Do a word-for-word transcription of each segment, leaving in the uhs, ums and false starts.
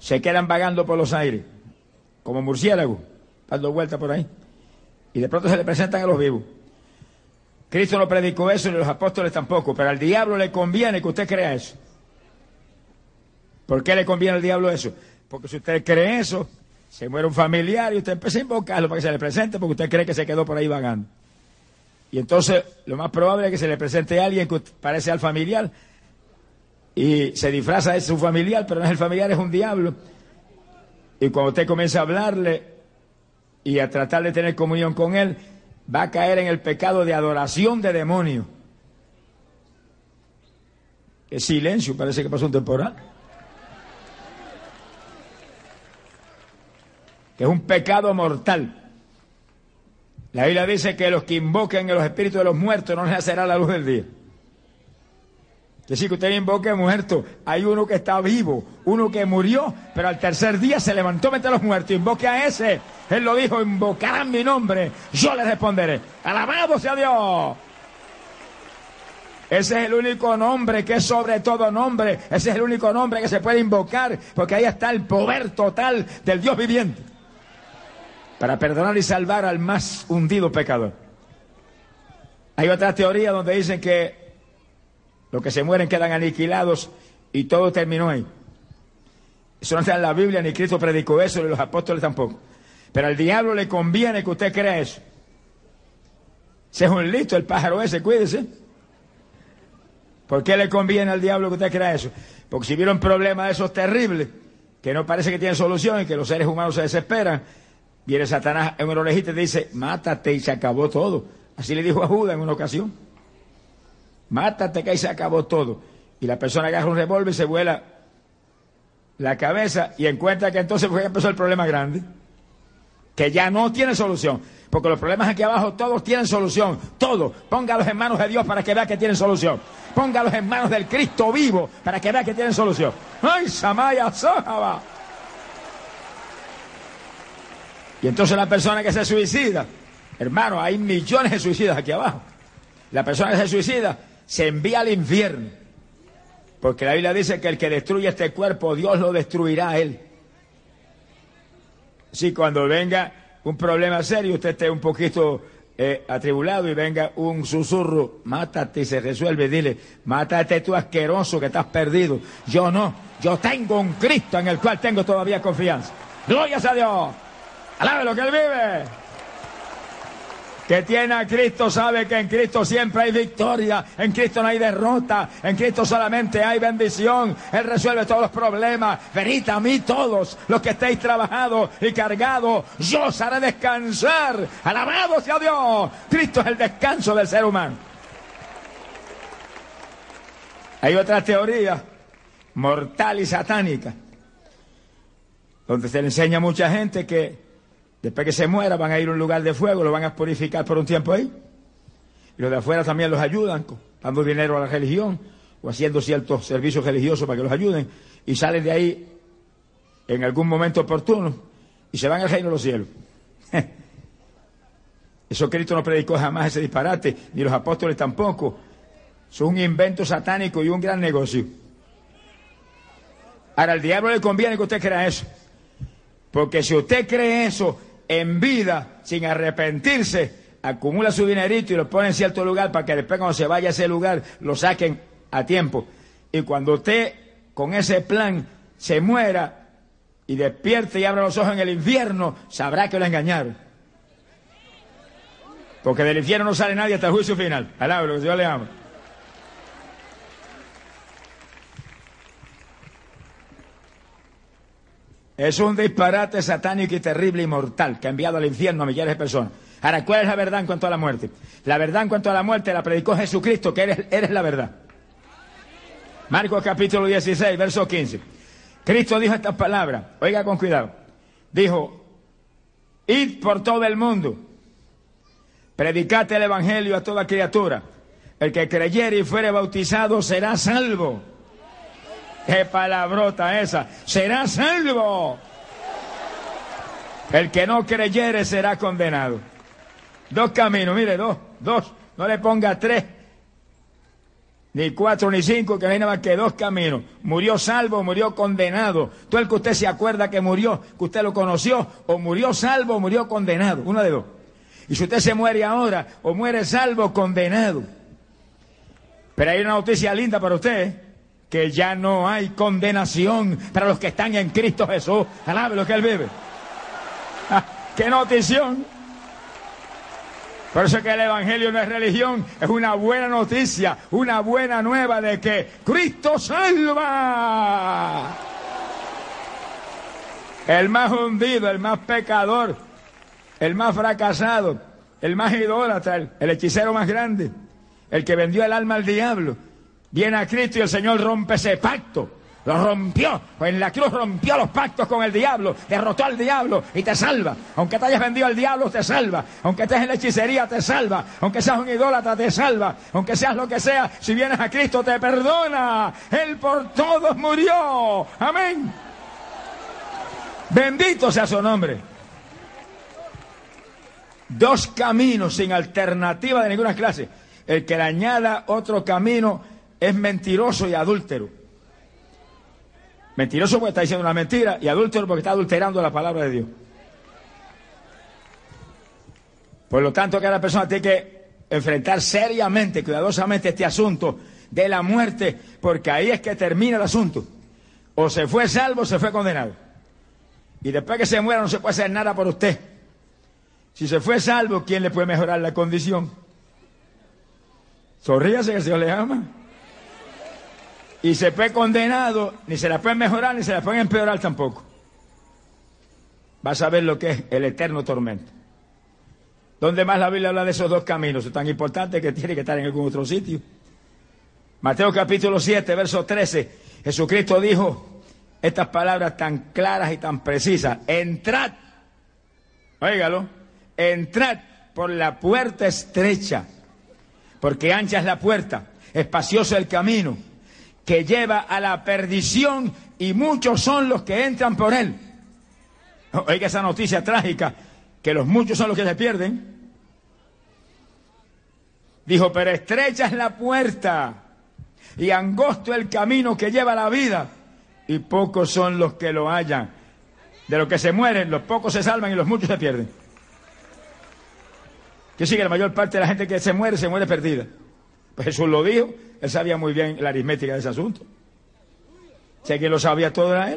se quedan vagando por los aires, como murciélagos, dando vueltas por ahí. Y de pronto se le presentan a los vivos. Cristo no predicó eso, ni los apóstoles tampoco, pero al diablo le conviene que usted crea eso. ¿Por qué le conviene al diablo eso? Porque si usted cree eso, se muere un familiar y usted empieza a invocarlo para que se le presente, porque usted cree que se quedó por ahí vagando. Y entonces lo más probable es que se le presente a alguien que parece al familiar y se disfraza de su familiar, pero no es el familiar, es un diablo. Y cuando usted comienza a hablarle y a tratar de tener comunión con él, va a caer en el pecado de adoración de demonios. Qué silencio, parece que pasó un temporal. Que es un pecado mortal. La Biblia dice que los que invoquen a los espíritus de los muertos no les hacerá la luz del día. Es decir, que usted invoque muerto. Hay uno que está vivo, uno que murió, pero al tercer día se levantó entre los muertos. Invoque a ese. Él lo dijo, invocarán mi nombre, yo les responderé. ¡Alabado sea Dios! Ese es el único nombre que es sobre todo nombre. Ese es el único nombre que se puede invocar, porque ahí está el poder total del Dios viviente para perdonar y salvar al más hundido pecador. Hay otra teoría donde dicen que los que se mueren quedan aniquilados y todo terminó ahí. Eso no está en la Biblia, ni Cristo predicó eso, ni los apóstoles tampoco. Pero al diablo le conviene que usted crea eso. Ese es un listo, el pájaro ese, cuídese. ¿Por qué le conviene al diablo que usted crea eso? Porque si vieron problemas de esos terribles, que no parece que tienen solución y que los seres humanos se desesperan, viene Satanás en una orejita y dice, mátate y se acabó todo. Así le dijo a Judas en una ocasión. Mátate que ahí se acabó todo. Y la persona agarra un revólver y se vuela la cabeza y encuentra que entonces fue que empezó el problema grande. Que ya no tiene solución. Porque los problemas aquí abajo todos tienen solución. Todos. Póngalos en manos de Dios para que vea que tienen solución. Póngalos en manos del Cristo vivo para que vea que tienen solución. ¡Ay, Samaya Sojaba! Y entonces la persona que se suicida, hermano, hay millones de suicidas aquí abajo. La persona que se suicida se envía al infierno. Porque la Biblia dice que el que destruye este cuerpo, Dios lo destruirá a él. Si cuando venga un problema serio, usted esté un poquito eh, atribulado y venga un susurro, mátate y se resuelve, dile, mátate tú asqueroso que estás perdido. Yo no, yo tengo un Cristo en el cual tengo todavía confianza. Gloria a Dios. Alabe lo que Él vive. Que tiene a Cristo sabe que en Cristo siempre hay victoria, en Cristo no hay derrota, en Cristo solamente hay bendición. Él resuelve todos los problemas. Venid a mí todos los que estéis trabajados y cargados, yo os haré descansar. Alabado sea Dios. Cristo es el descanso del ser humano. Hay otra teoría mortal y satánica donde se le enseña a mucha gente que después que se muera van a ir a un lugar de fuego, lo van a purificar por un tiempo ahí. Y los de afuera también los ayudan, dando dinero a la religión o haciendo ciertos servicios religiosos para que los ayuden. Y salen de ahí en algún momento oportuno y se van al reino de los cielos. Eso Cristo no predicó jamás ese disparate, ni los apóstoles tampoco. Eso es un invento satánico y un gran negocio. Ahora, al diablo le conviene que usted crea eso. Porque si usted cree eso en vida, sin arrepentirse, acumula su dinerito y lo pone en cierto lugar para que después cuando se vaya a ese lugar lo saquen a tiempo. Y cuando usted con ese plan se muera y despierte y abra los ojos en el infierno, sabrá que lo engañaron. Porque del infierno no sale nadie hasta el juicio final. Alabado, lo que Dios le ama. Es un disparate satánico y terrible y mortal que ha enviado al infierno a millares de personas. Ahora, ¿cuál es la verdad en cuanto a la muerte? La verdad en cuanto a la muerte la predicó Jesucristo, que eres, eres la verdad. Marcos capítulo dieciséis, verso quince. Cristo dijo estas palabras, oiga con cuidado. Dijo, id por todo el mundo, predicad el evangelio a toda criatura. El que creyere y fuere bautizado será salvo. ¡Qué palabrota esa! ¡Será salvo! El que no creyere será condenado. Dos caminos, mire, dos, dos. No le ponga tres. Ni cuatro ni cinco, que no hay nada más que dos caminos. Murió salvo, murió condenado. Todo el que usted se acuerda que murió, que usted lo conoció, o murió salvo o murió condenado. Uno de dos. Y si usted se muere ahora, o muere salvo o condenado. Pero hay una noticia linda para usted, ¿eh? Que ya no hay condenación para los que están en Cristo Jesús. Alabe lo que Él vive. Ah, ¡qué notición! Por eso es que el Evangelio no es religión, es una buena noticia, una buena nueva de que Cristo salva. El más hundido, el más pecador, el más fracasado, el más idólatra, el, el hechicero más grande, el que vendió el alma al diablo, viene a Cristo y el Señor rompe ese pacto. Lo rompió, en la cruz rompió los pactos con el diablo, derrotó al diablo y te salva. Aunque te hayas vendido al diablo, te salva. Aunque estés en la hechicería, te salva. Aunque seas un idólatra, te salva. Aunque seas lo que sea, si vienes a Cristo, te perdona. Él por todos murió. Amén. Bendito sea su nombre. Dos caminos sin alternativa de ninguna clase. El que le añada otro camino es mentiroso y adúltero. Mentiroso porque está diciendo una mentira y adúltero porque está adulterando la palabra de Dios. Por lo tanto, cada persona tiene que enfrentar seriamente, cuidadosamente este asunto de la muerte, porque ahí es que termina el asunto. O se fue salvo o se fue condenado. Y después que se muera no se puede hacer nada por usted. Si se fue salvo, ¿quién le puede mejorar la condición? Sonríase que el Señor le ama. Y se fue condenado, ni se la pueden mejorar, ni se la pueden empeorar tampoco. Vas a ver lo que es el eterno tormento. ¿Dónde más la Biblia habla de esos dos caminos? Es tan importante que tiene que estar en algún otro sitio. Mateo capítulo siete, verso trece. Jesucristo dijo estas palabras tan claras y tan precisas. Entrad, óigalo, entrad por la puerta estrecha, porque ancha es la puerta, espacioso el camino que lleva a la perdición y muchos son los que entran por él. Oiga esa noticia trágica, que los muchos son los que se pierden. Dijo, pero estrecha es la puerta y angosto el camino que lleva a la vida y pocos son los que lo hallan. De los que se mueren, los pocos se salvan y los muchos se pierden. Que sí, que la mayor parte de la gente que se muere, se muere perdida. Pues Jesús lo dijo, él sabía muy bien la aritmética de ese asunto. Sé que lo sabía todo era él.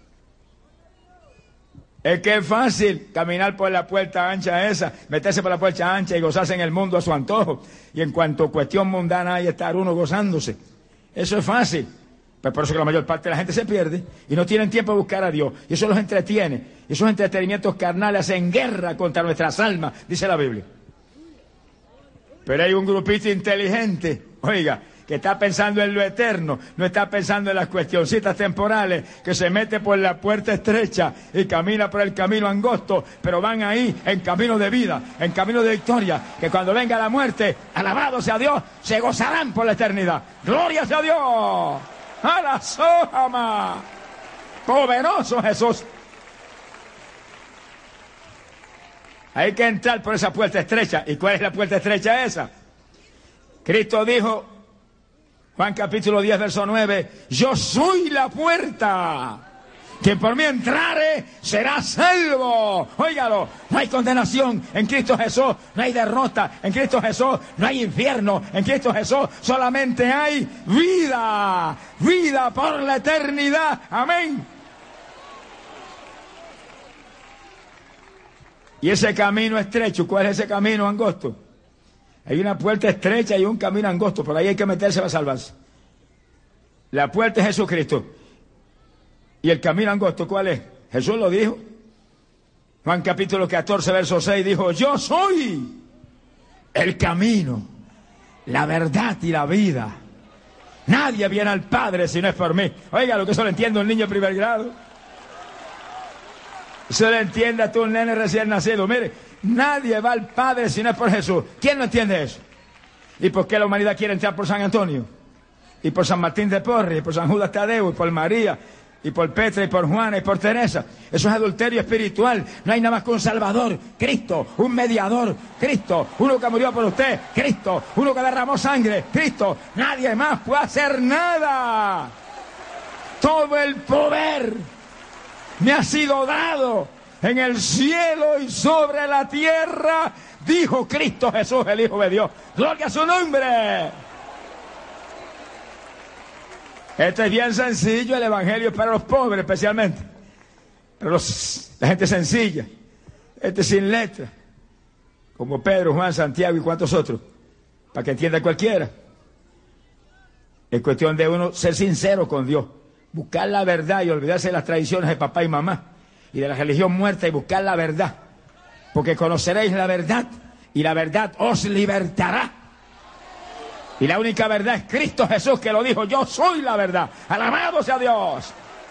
Es que es fácil caminar por la puerta ancha esa, meterse por la puerta ancha y gozarse en el mundo a su antojo. Y en cuanto cuestión mundana hay estar uno gozándose. Eso es fácil. Pues por eso que la mayor parte de la gente se pierde y no tienen tiempo de buscar a Dios. Y eso los entretiene. Y esos entretenimientos carnales hacen guerra contra nuestras almas, dice la Biblia. Pero hay un grupito inteligente, oiga, que está pensando en lo eterno, no está pensando en las cuestioncitas temporales, que se mete por la puerta estrecha y camina por el camino angosto, pero van ahí en camino de vida, en camino de victoria, que cuando venga la muerte, alabado sea Dios, se gozarán por la eternidad. ¡Gloria sea Dios! ¡A la sojama! ¡Poderoso Jesús! Hay que entrar por esa puerta estrecha. ¿Y cuál es la puerta estrecha esa? Cristo dijo, Juan capítulo diez, verso nueve, yo soy la puerta. Quien por mí entrare será salvo. Óigalo, no hay condenación en Cristo Jesús, no hay derrota en Cristo Jesús, no hay infierno en Cristo Jesús, solamente hay vida, vida por la eternidad. Amén. Y ese camino estrecho, ¿cuál es ese camino angosto? Hay una puerta estrecha y un camino angosto, por ahí hay que meterse para salvarse. La puerta es Jesucristo. ¿Y el camino angosto cuál es? Jesús lo dijo. Juan capítulo catorce, verso seis, dijo, yo soy el camino, la verdad y la vida. Nadie viene al Padre si no es por mí. Oiga, lo que eso lo entiende un niño de primer grado. Eso lo entiende a tú, un nene recién nacido. Mire, nadie va al Padre si no es por Jesús. ¿Quién no entiende eso? ¿Y por qué la humanidad quiere entrar por San Antonio? Y por San Martín de Porres, y por San Judas Tadeo, y por María, y por Petra, y por Juana, y por Teresa. Eso es adulterio espiritual. No hay nada más que un Salvador, Cristo, un mediador, Cristo, uno que murió por usted, Cristo, uno que derramó sangre, Cristo. Nadie más puede hacer nada. Todo el poder me ha sido dado en el cielo y sobre la tierra, dijo Cristo Jesús, el Hijo de Dios. ¡Gloria a su nombre! Esto es bien sencillo, el evangelio es para los pobres especialmente, para los, la gente sencilla, este sin letra, como Pedro, Juan, Santiago y cuantos otros, para que entienda cualquiera. Es cuestión de uno ser sincero con Dios, buscar la verdad y olvidarse de las tradiciones de papá y mamá y de la religión muerta y buscar la verdad, porque conoceréis la verdad y la verdad os libertará. Y la única verdad es Cristo Jesús, que lo dijo: yo soy la verdad. Alabado sea Dios.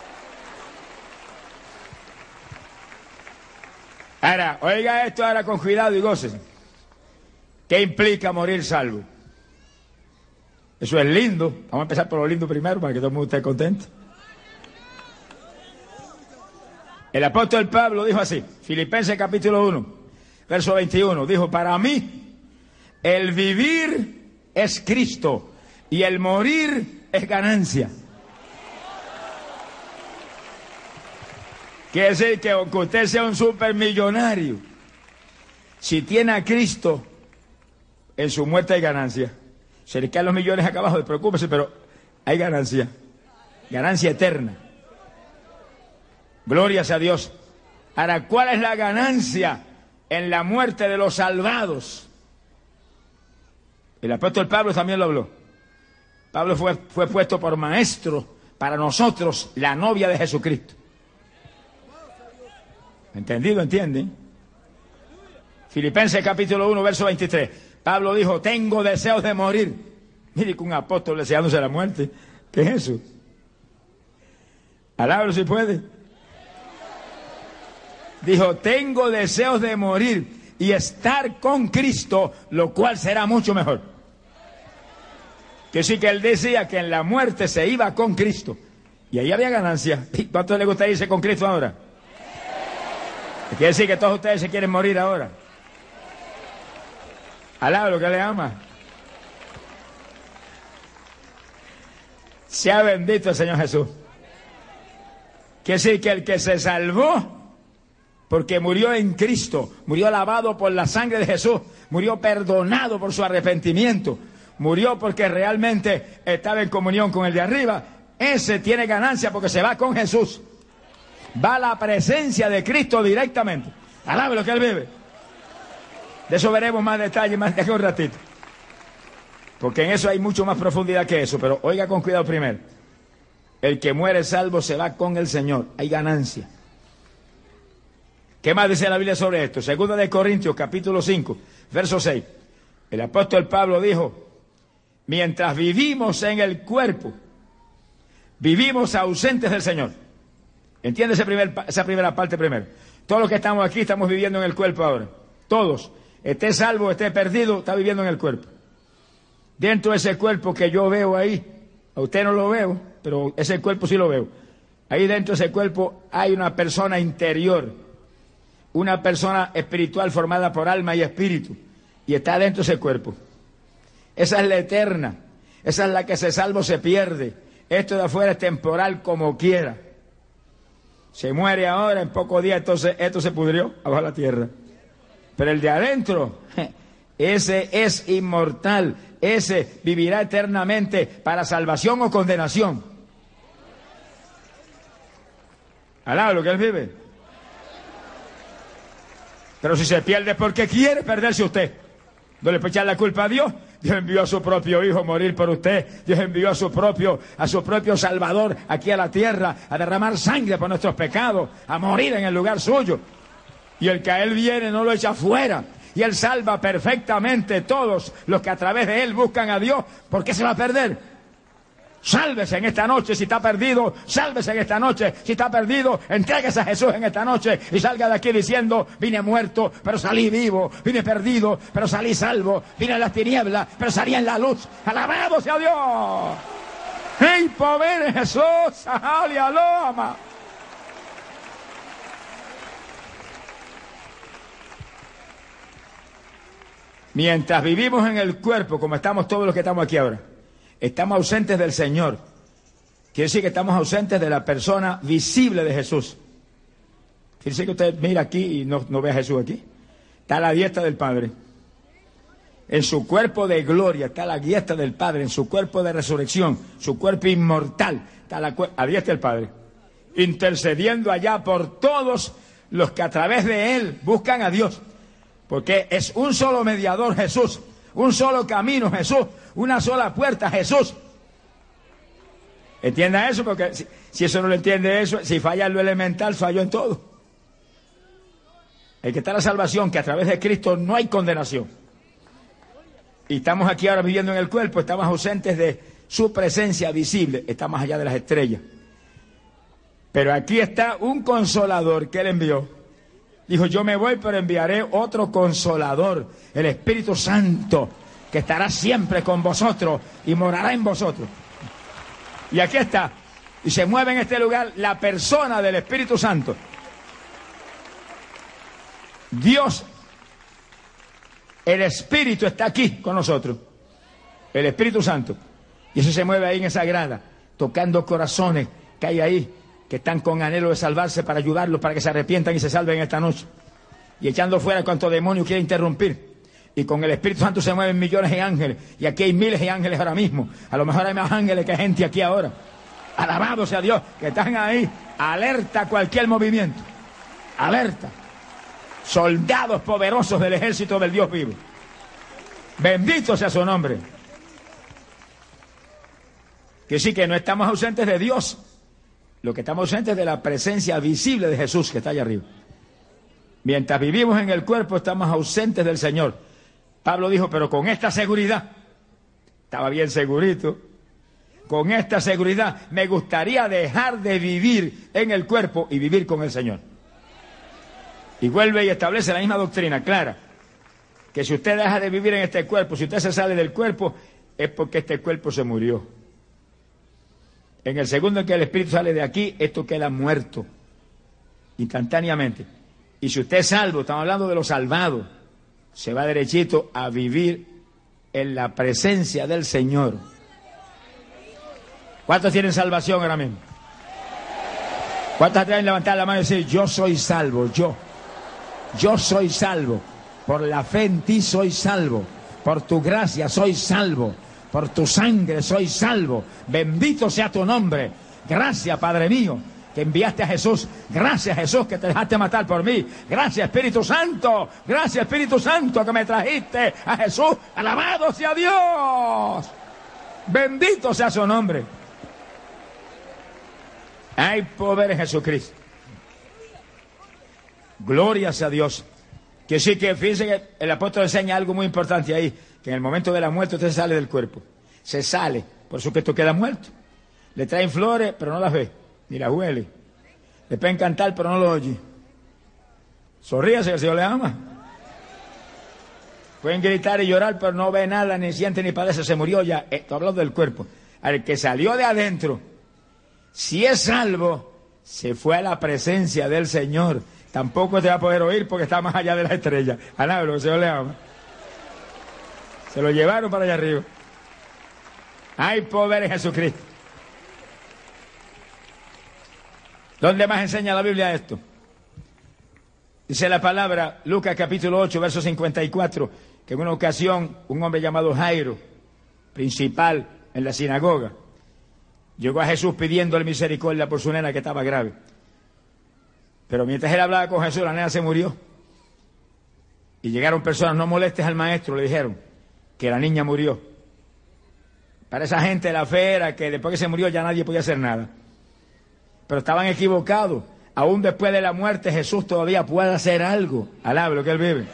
Ahora, oiga esto ahora con cuidado y gócese. ¿Qué implica morir salvo? Eso es lindo. Vamos a empezar por lo lindo primero para que todo el mundo esté contento. El apóstol Pablo dijo así, Filipenses capítulo uno, verso veintiuno, dijo: para mí el vivir es Cristo y el morir es ganancia. Quiere decir que aunque usted sea un supermillonario, si tiene a Cristo, en su muerte hay ganancia. Se le caen los millones acá abajo, preocúpese, pero hay ganancia. Ganancia eterna. Gloria a Dios. Ahora, ¿cuál es la ganancia en la muerte de los salvados? El apóstol Pablo también lo habló. Pablo fue, fue puesto por maestro para nosotros, la novia de Jesucristo. ¿Entendido? ¿Entienden? Filipenses capítulo uno, verso veintitrés. Pablo dijo: tengo deseos de morir. Mire que un apóstol deseándose la muerte. ¿Qué es eso? Alábalo si puede. Dijo: tengo deseos de morir y estar con Cristo, lo cual será mucho mejor. Que sí, que él decía que en la muerte se iba con Cristo y ahí había ganancia. ¿Cuánto le gusta irse con Cristo ahora? Quiere decir que todos ustedes se quieren morir ahora. Alaba lo que le ama. Sea bendito el Señor Jesús. Quiere decir que el que se salvó porque murió en Cristo, murió lavado por la sangre de Jesús, murió perdonado por su arrepentimiento, murió porque realmente estaba en comunión con el de arriba, ese tiene ganancia porque se va con Jesús. Va a la presencia de Cristo directamente. Alabe lo que él vive. De eso veremos más detalles más de aquí un ratito. Porque en eso hay mucho más profundidad que eso. Pero oiga con cuidado primero. El que muere salvo se va con el Señor. Hay ganancia. ¿Qué más dice la Biblia sobre esto? Segunda de Corintios, capítulo cinco, verso seis. El apóstol Pablo dijo: mientras vivimos en el cuerpo, vivimos ausentes del Señor. ¿Entiende ese primer, esa primera parte primero? Todos los que estamos aquí estamos viviendo en el cuerpo ahora. Todos. Esté salvo, esté perdido, está viviendo en el cuerpo. Dentro de ese cuerpo que yo veo ahí, a usted no lo veo, pero ese cuerpo sí lo veo. Ahí dentro de ese cuerpo hay una persona interior, una persona espiritual formada por alma y espíritu, y está dentro de ese cuerpo. Esa es la eterna, esa es la que se salvo se pierde. Esto de afuera es temporal como quiera. Se muere ahora, en pocos días entonces esto se pudrió abajo de la tierra. Pero el de adentro, ese es inmortal, ese vivirá eternamente para salvación o condenación. Alá lo que él vive. Pero si se pierde es porque quiere perderse usted. No le puede echar la culpa a Dios. Dios envió a su propio Hijo a morir por usted. Dios envió a su propio, a su propio Salvador aquí a la tierra a derramar sangre por nuestros pecados, a morir en el lugar suyo. Y el que a Él viene no lo echa fuera. Y Él salva perfectamente todos los que a través de Él buscan a Dios. ¿Por qué se va a perder? Sálvese en esta noche si está perdido. Sálvese en esta noche si está perdido. Entréguese a Jesús en esta noche y salga de aquí diciendo: vine muerto, pero salí vivo. Vine perdido, pero salí salvo. Vine en las tinieblas, pero salí en la luz. ¡Alabado sea Dios! ¡Hey, poder Jesús! ¡Aleluya! Mientras vivimos en el cuerpo, como estamos todos los que estamos aquí ahora, estamos ausentes del Señor. Quiere decir que estamos ausentes de la persona visible de Jesús. Quiere decir que usted mira aquí y no, no ve a Jesús aquí. Está a la diestra del Padre. En su cuerpo de gloria está la diestra del Padre. En su cuerpo de resurrección, su cuerpo inmortal, está la, a la diestra del Padre. Intercediendo allá por todos los que a través de Él buscan a Dios. Porque es un solo mediador, Jesús. Un solo camino, Jesús. Una sola puerta, Jesús. Entienda eso, porque si, si eso no lo entiende eso, si falla en lo elemental, falló en todo. El que está en la salvación, que a través de Cristo no hay condenación. Y estamos aquí ahora viviendo en el cuerpo, estamos ausentes de su presencia visible, está más allá de las estrellas. Pero aquí está un consolador que Él envió. Dijo, yo me voy, pero enviaré otro consolador, el Espíritu Santo, que estará siempre con vosotros y morará en vosotros. Y aquí está, y se mueve en este lugar la persona del Espíritu Santo. Dios, el Espíritu está aquí con nosotros, el Espíritu Santo. Y eso se mueve ahí en esa grada, tocando corazones que hay ahí, que están con anhelo de salvarse, para ayudarlos, para que se arrepientan y se salven esta noche. Y echando fuera cuanto demonio quiere interrumpir. Y con el Espíritu Santo se mueven millones de ángeles. Y aquí hay miles de ángeles ahora mismo. A lo mejor hay más ángeles que gente aquí ahora. Alabado sea Dios, que están ahí, alerta a cualquier movimiento. Alerta. Soldados poderosos del ejército del Dios vivo. Bendito sea su nombre. Que sí, que no estamos ausentes de Dios. Lo que estamos ausentes es de la presencia visible de Jesús, que está allá arriba. Mientras vivimos en el cuerpo, estamos ausentes del Señor. Pablo dijo, pero con esta seguridad, estaba bien segurito, con esta seguridad me gustaría dejar de vivir en el cuerpo y vivir con el Señor. Y vuelve y establece la misma doctrina clara, que si usted deja de vivir en este cuerpo, si usted se sale del cuerpo, es porque este cuerpo se murió. En el segundo en que el Espíritu sale de aquí, esto queda muerto, instantáneamente. Y si usted es salvo, estamos hablando de los salvados, se va derechito a vivir en la presencia del Señor. ¿Cuántos tienen salvación ahora mismo? ¿Cuántos deben levantar la mano y decir, yo soy salvo, yo? Yo soy salvo, por la fe en ti soy salvo, por tu gracia soy salvo, por tu sangre soy salvo, bendito sea tu nombre. Gracias, Padre mío, que enviaste a Jesús. Gracias, Jesús, que te dejaste matar por mí. Gracias, Espíritu Santo, gracias, Espíritu Santo, que me trajiste a Jesús. Alabado sea Dios, bendito sea su nombre. Hay poder en Jesucristo. Gloria sea Dios. Que sí, que fíjense que el apóstol enseña algo muy importante ahí, que en el momento de la muerte usted sale del cuerpo. Se sale, por supuesto queda muerto. Le traen flores, pero no las ve, ni las huele. Le pueden cantar, pero no lo oye. Sonríase, que el Señor le ama. Pueden gritar y llorar, pero no ve nada, ni siente, ni padece. Se murió ya. Estoy hablando del cuerpo. Al que salió de adentro, si es salvo, se fue a la presencia del Señor. Tampoco te va a poder oír porque está más allá de la estrella. Alaba, lo que el Señor le ama. Se lo llevaron para allá arriba. Hay poder en Jesucristo. ¿Dónde más enseña la Biblia esto? Dice la palabra, Lucas capítulo ocho, verso cincuenta y cuatro, que en una ocasión un hombre llamado Jairo, principal en la sinagoga, llegó a Jesús pidiéndole misericordia por su nena que estaba grave. Pero mientras él hablaba con Jesús, la nena se murió. Y llegaron personas, no molestes al maestro, le dijeron, que la niña murió. Para esa gente la fe era que después que se murió ya nadie podía hacer nada. Pero estaban equivocados. Aún después de la muerte Jesús todavía puede hacer algo. Alabe lo que él vive.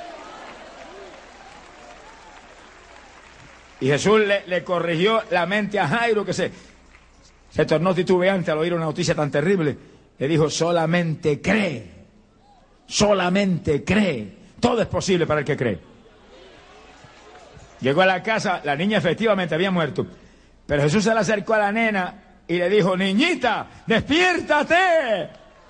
Y Jesús le, le corrigió la mente a Jairo, que se, se tornó titubeante al oír una noticia tan terrible. Le dijo, solamente cree, solamente cree. Todo es posible para el que cree. Llegó a la casa, la niña efectivamente había muerto, Pero Jesús se le acercó a la nena y le dijo, niñita, despiértate.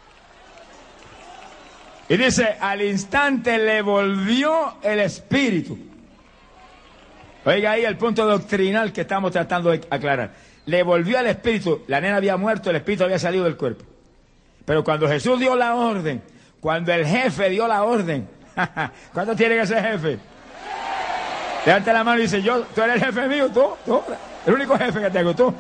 Y dice, al instante le volvió el espíritu. Oiga ahí el punto doctrinal que estamos tratando de aclarar. Le volvió el espíritu, la nena había muerto, el espíritu había salido del cuerpo. Pero cuando Jesús dio la orden, cuando el jefe dio la orden, ¿cuánto tiene que ser jefe? Levanta la mano y dice, yo, tú eres el jefe mío, tú, tú, el único jefe que tengo, tú.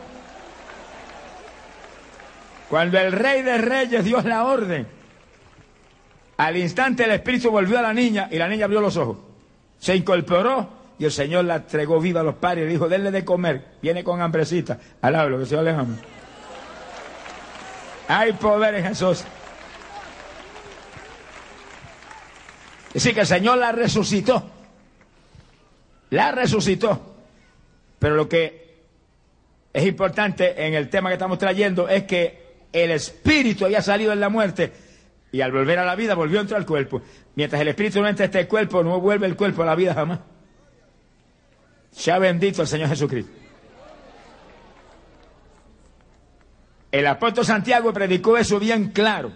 Cuando el Rey de Reyes dio la orden, al instante el espíritu volvió a la niña y la niña abrió los ojos. Se incorporó y el Señor la entregó viva a los padres y dijo, denle de comer, viene con hambrecita. Alábalo, que el Señor le ama. Hay poder en Jesús. Así que el Señor la resucitó. La resucitó. Pero lo que es importante en el tema que estamos trayendo es que el espíritu había salido en la muerte y al volver a la vida volvió a entrar al cuerpo. Mientras el espíritu no entra a este cuerpo, no vuelve el cuerpo a la vida jamás. Sea bendito el Señor Jesucristo. El apóstol Santiago predicó eso bien claro.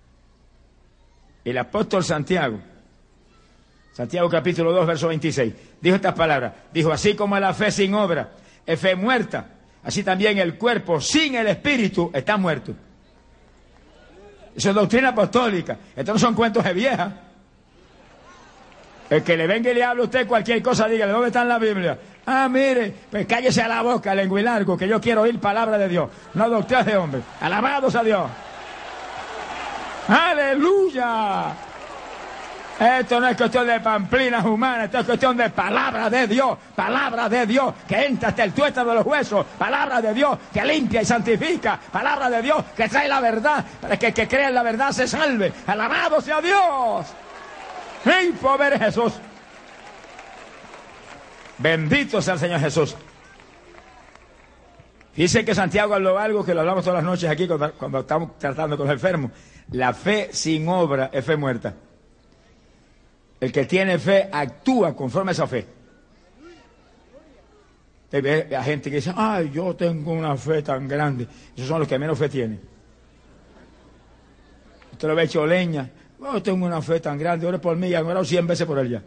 El apóstol Santiago, Santiago capítulo dos, verso veintiséis, dijo estas palabras. Dijo, así como la fe sin obra es fe muerta, así también el cuerpo sin el espíritu está muerto. Eso es doctrina apostólica. Estos no son cuentos de vieja. El que le venga y le hable a usted cualquier cosa, dígale, ¿dónde está en la Biblia? Ah, mire, pues cállese a la boca, lenguilargo, que yo quiero oír palabra de Dios, no doctrinas de hombre. Alabados a Dios. ¡Aleluya! Esto no es cuestión de pamplinas humanas, esto es cuestión de palabra de Dios, palabra de Dios, que entra hasta el tuétano de los huesos, palabra de Dios, que limpia y santifica, palabra de Dios, que trae la verdad, para que el que crea en la verdad se salve. ¡Alabado sea Dios! ¡Ey, pobre Jesús! Bendito sea el Señor Jesús. Dice que Santiago habló algo que lo hablamos todas las noches aquí cuando, cuando estamos tratando con los enfermos. La fe sin obra es fe muerta. El que tiene fe actúa conforme a esa fe. Hay gente que dice, ay, yo tengo una fe tan grande. Esos son los que menos fe tienen. Usted lo ve hecho leña. Oh, yo tengo una fe tan grande, ore por mí, y han orado cien veces por él ya.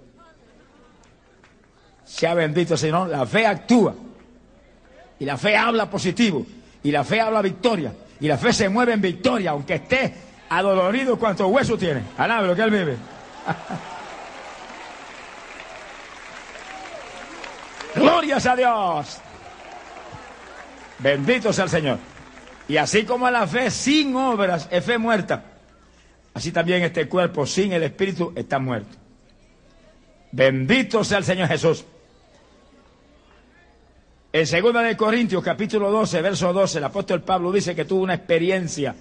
Sea bendito el Señor. La fe actúa. Y la fe habla positivo. Y la fe habla victoria. Y la fe se mueve en victoria, aunque esté adolorido cuantos huesos tiene. Alabe lo que él vive. Glorias a Dios. Bendito sea el Señor. Y así como la fe sin obras es fe muerta, así también este cuerpo sin el Espíritu está muerto. Bendito sea el Señor Jesús. En segunda de Corintios, capítulo doce, verso doce, el apóstol Pablo dice que tuvo una experiencia.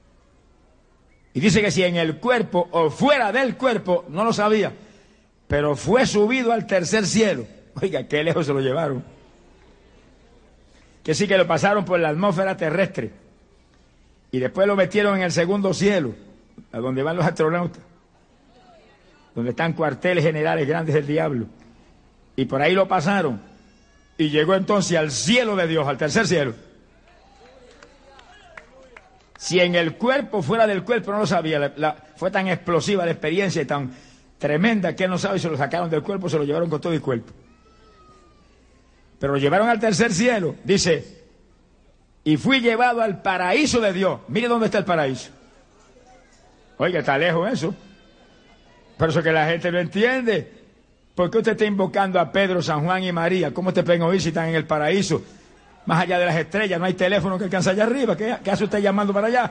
Y dice que si en el cuerpo o fuera del cuerpo, no lo sabía, pero fue subido al tercer cielo. Oiga, qué lejos se lo llevaron. Que sí que lo pasaron por la atmósfera terrestre. Y después lo metieron en el segundo cielo, a donde van los astronautas, donde están cuarteles generales grandes del diablo. Y por ahí lo pasaron. Y llegó entonces al cielo de Dios, al tercer cielo. Si en el cuerpo, fuera del cuerpo, no lo sabía. La, la, fue tan explosiva la experiencia y tan tremenda que él no sabe, y se lo sacaron del cuerpo, se lo llevaron con todo el cuerpo. Pero lo llevaron al tercer cielo, dice, y fui llevado al paraíso de Dios. Mire dónde está el paraíso. Oiga, está lejos eso. Por eso que la gente no entiende. ¿Por qué usted está invocando a Pedro, San Juan y María? ¿Cómo te pueden oír si están en el paraíso? Más allá de las estrellas, no hay teléfono que alcance allá arriba. ¿Qué, qué hace usted llamando para allá?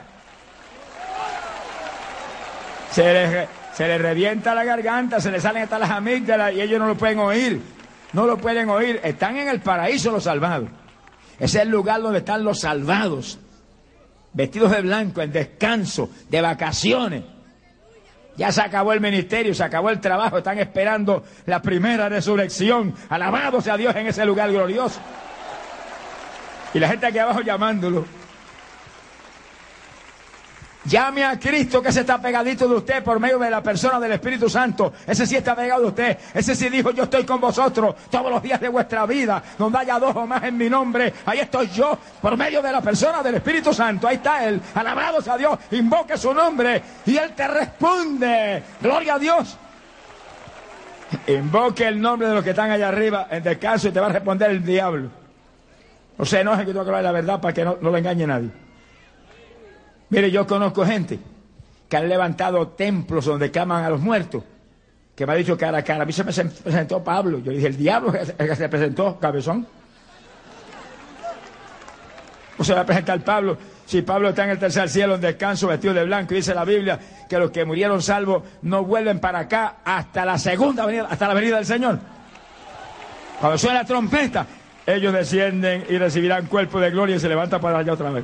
Se le, se le revienta la garganta, se le salen hasta las amígdalas y ellos no lo pueden oír. No lo pueden oír. Están en el paraíso los salvados. Ese es el lugar donde están los salvados. Vestidos de blanco, en descanso, de vacaciones. Ya se acabó el ministerio, se acabó el trabajo, están esperando la primera resurrección. Alabado sea Dios en ese lugar glorioso. Y la gente aquí abajo llamándolo. Llame a Cristo, que ese está pegadito de usted por medio de la persona del Espíritu Santo. Ese sí está pegado de usted. Ese sí dijo: yo estoy con vosotros todos los días de vuestra vida. Donde haya dos o más en mi nombre, ahí estoy yo, por medio de la persona del Espíritu Santo. Ahí está Él. Alabados a Dios. Invoque su nombre y Él te responde. Gloria a Dios. Invoque el nombre de los que están allá arriba en descanso y te va a responder el diablo. No se enoje, que tengo que hablar la verdad para que no, no le engañe a nadie. Mire, yo conozco gente que han levantado templos donde caman a los muertos, que me ha dicho cara a cara. A mí se me presentó Pablo. Yo le dije: el diablo es el que se presentó, cabezón. ¿Cómo se va a presentar Pablo si Pablo está en el tercer cielo en descanso, vestido de blanco? Y dice la Biblia que los que murieron salvos no vuelven para acá hasta la segunda venida, hasta la venida del Señor. Cuando suena la trompeta, ellos descienden y recibirán cuerpo de gloria y se levantan para allá otra vez.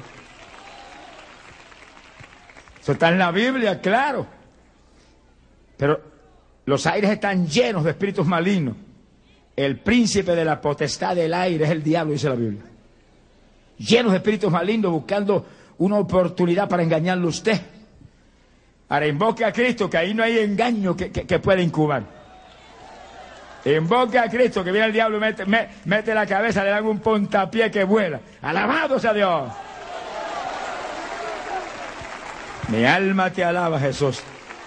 Eso está en la Biblia, claro. Pero los aires están llenos de espíritus malignos. El príncipe de la potestad del aire es el diablo, dice la Biblia. Llenos de espíritus malignos buscando una oportunidad para engañarlo a usted. Ahora invoque a Cristo, que ahí no hay engaño que, que, que pueda incubar. Invoque a Cristo, que viene el diablo y mete, me, mete la cabeza, le dan un puntapié que vuela. ¡Alabado sea Dios! Mi alma te alaba, Jesús.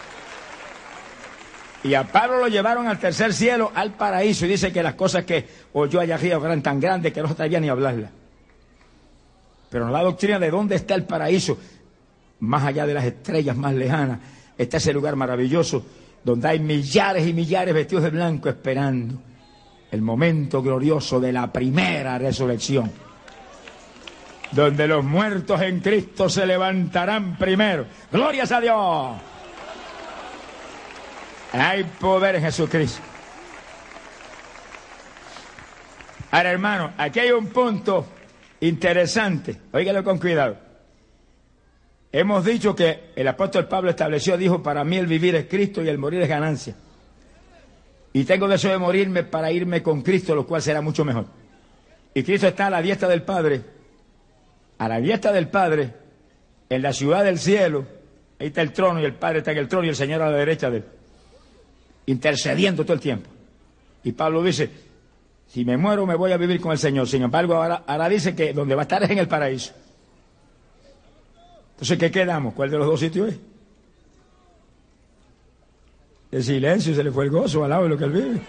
Y a Pablo lo llevaron al tercer cielo, al paraíso, y dice que las cosas que oyó allá arriba eran tan grandes que no se atrevía ni a hablarlas. Pero en la doctrina de dónde está el paraíso, más allá de las estrellas más lejanas, está ese lugar maravilloso donde hay millares y millares vestidos de blanco esperando el momento glorioso de la primera resurrección, donde los muertos en Cristo se levantarán primero. ¡Glorias a Dios! Hay poder en Jesucristo. Ahora, hermano, aquí hay un punto interesante. Óigalo con cuidado. Hemos dicho que el apóstol Pablo estableció, dijo: para mí el vivir es Cristo y el morir es ganancia. Y tengo deseo de morirme para irme con Cristo, lo cual será mucho mejor. Y Cristo está a la diestra del Padre, a la diestra del Padre, en la ciudad del cielo. Ahí está el trono y el Padre está en el trono y el Señor a la derecha de él, intercediendo todo el tiempo. Y Pablo dice: si me muero me voy a vivir con el Señor. Sin embargo, ahora, ahora dice que donde va a estar es en el paraíso. Entonces, ¿qué quedamos? ¿Cuál de los dos sitios es? El silencio, se le fue el gozo al lado de lo que él vive.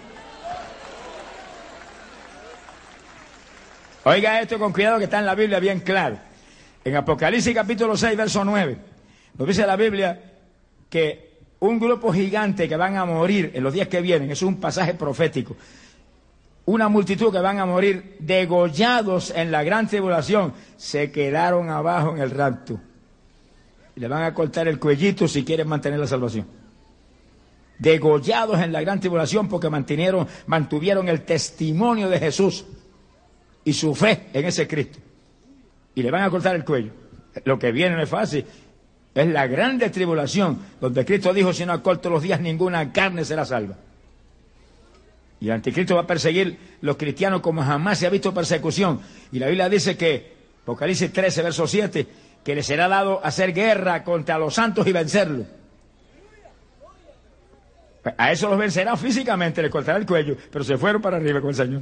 Oiga esto con cuidado, que está en la Biblia bien claro. En Apocalipsis capítulo seis, verso nueve, nos dice la Biblia que un grupo gigante que van a morir en los días que vienen, eso es un pasaje profético, una multitud que van a morir degollados en la gran tribulación, se quedaron abajo en el rapto. Y le van a cortar el cuellito si quieren mantener la salvación. Degollados en la gran tribulación porque mantuvieron, mantuvieron el testimonio de Jesús y su fe en ese Cristo. Y le van a cortar el cuello. Lo que viene no es fácil. Es la grande tribulación, donde Cristo dijo: si no acorto los días, ninguna carne será salva. Y el anticristo va a perseguir los cristianos como jamás se ha visto persecución. Y la Biblia dice que, Apocalipsis trece, verso siete, que les será dado hacer guerra contra los santos y vencerlos. A eso los vencerá físicamente, les cortará el cuello, pero se fueron para arriba con el Señor.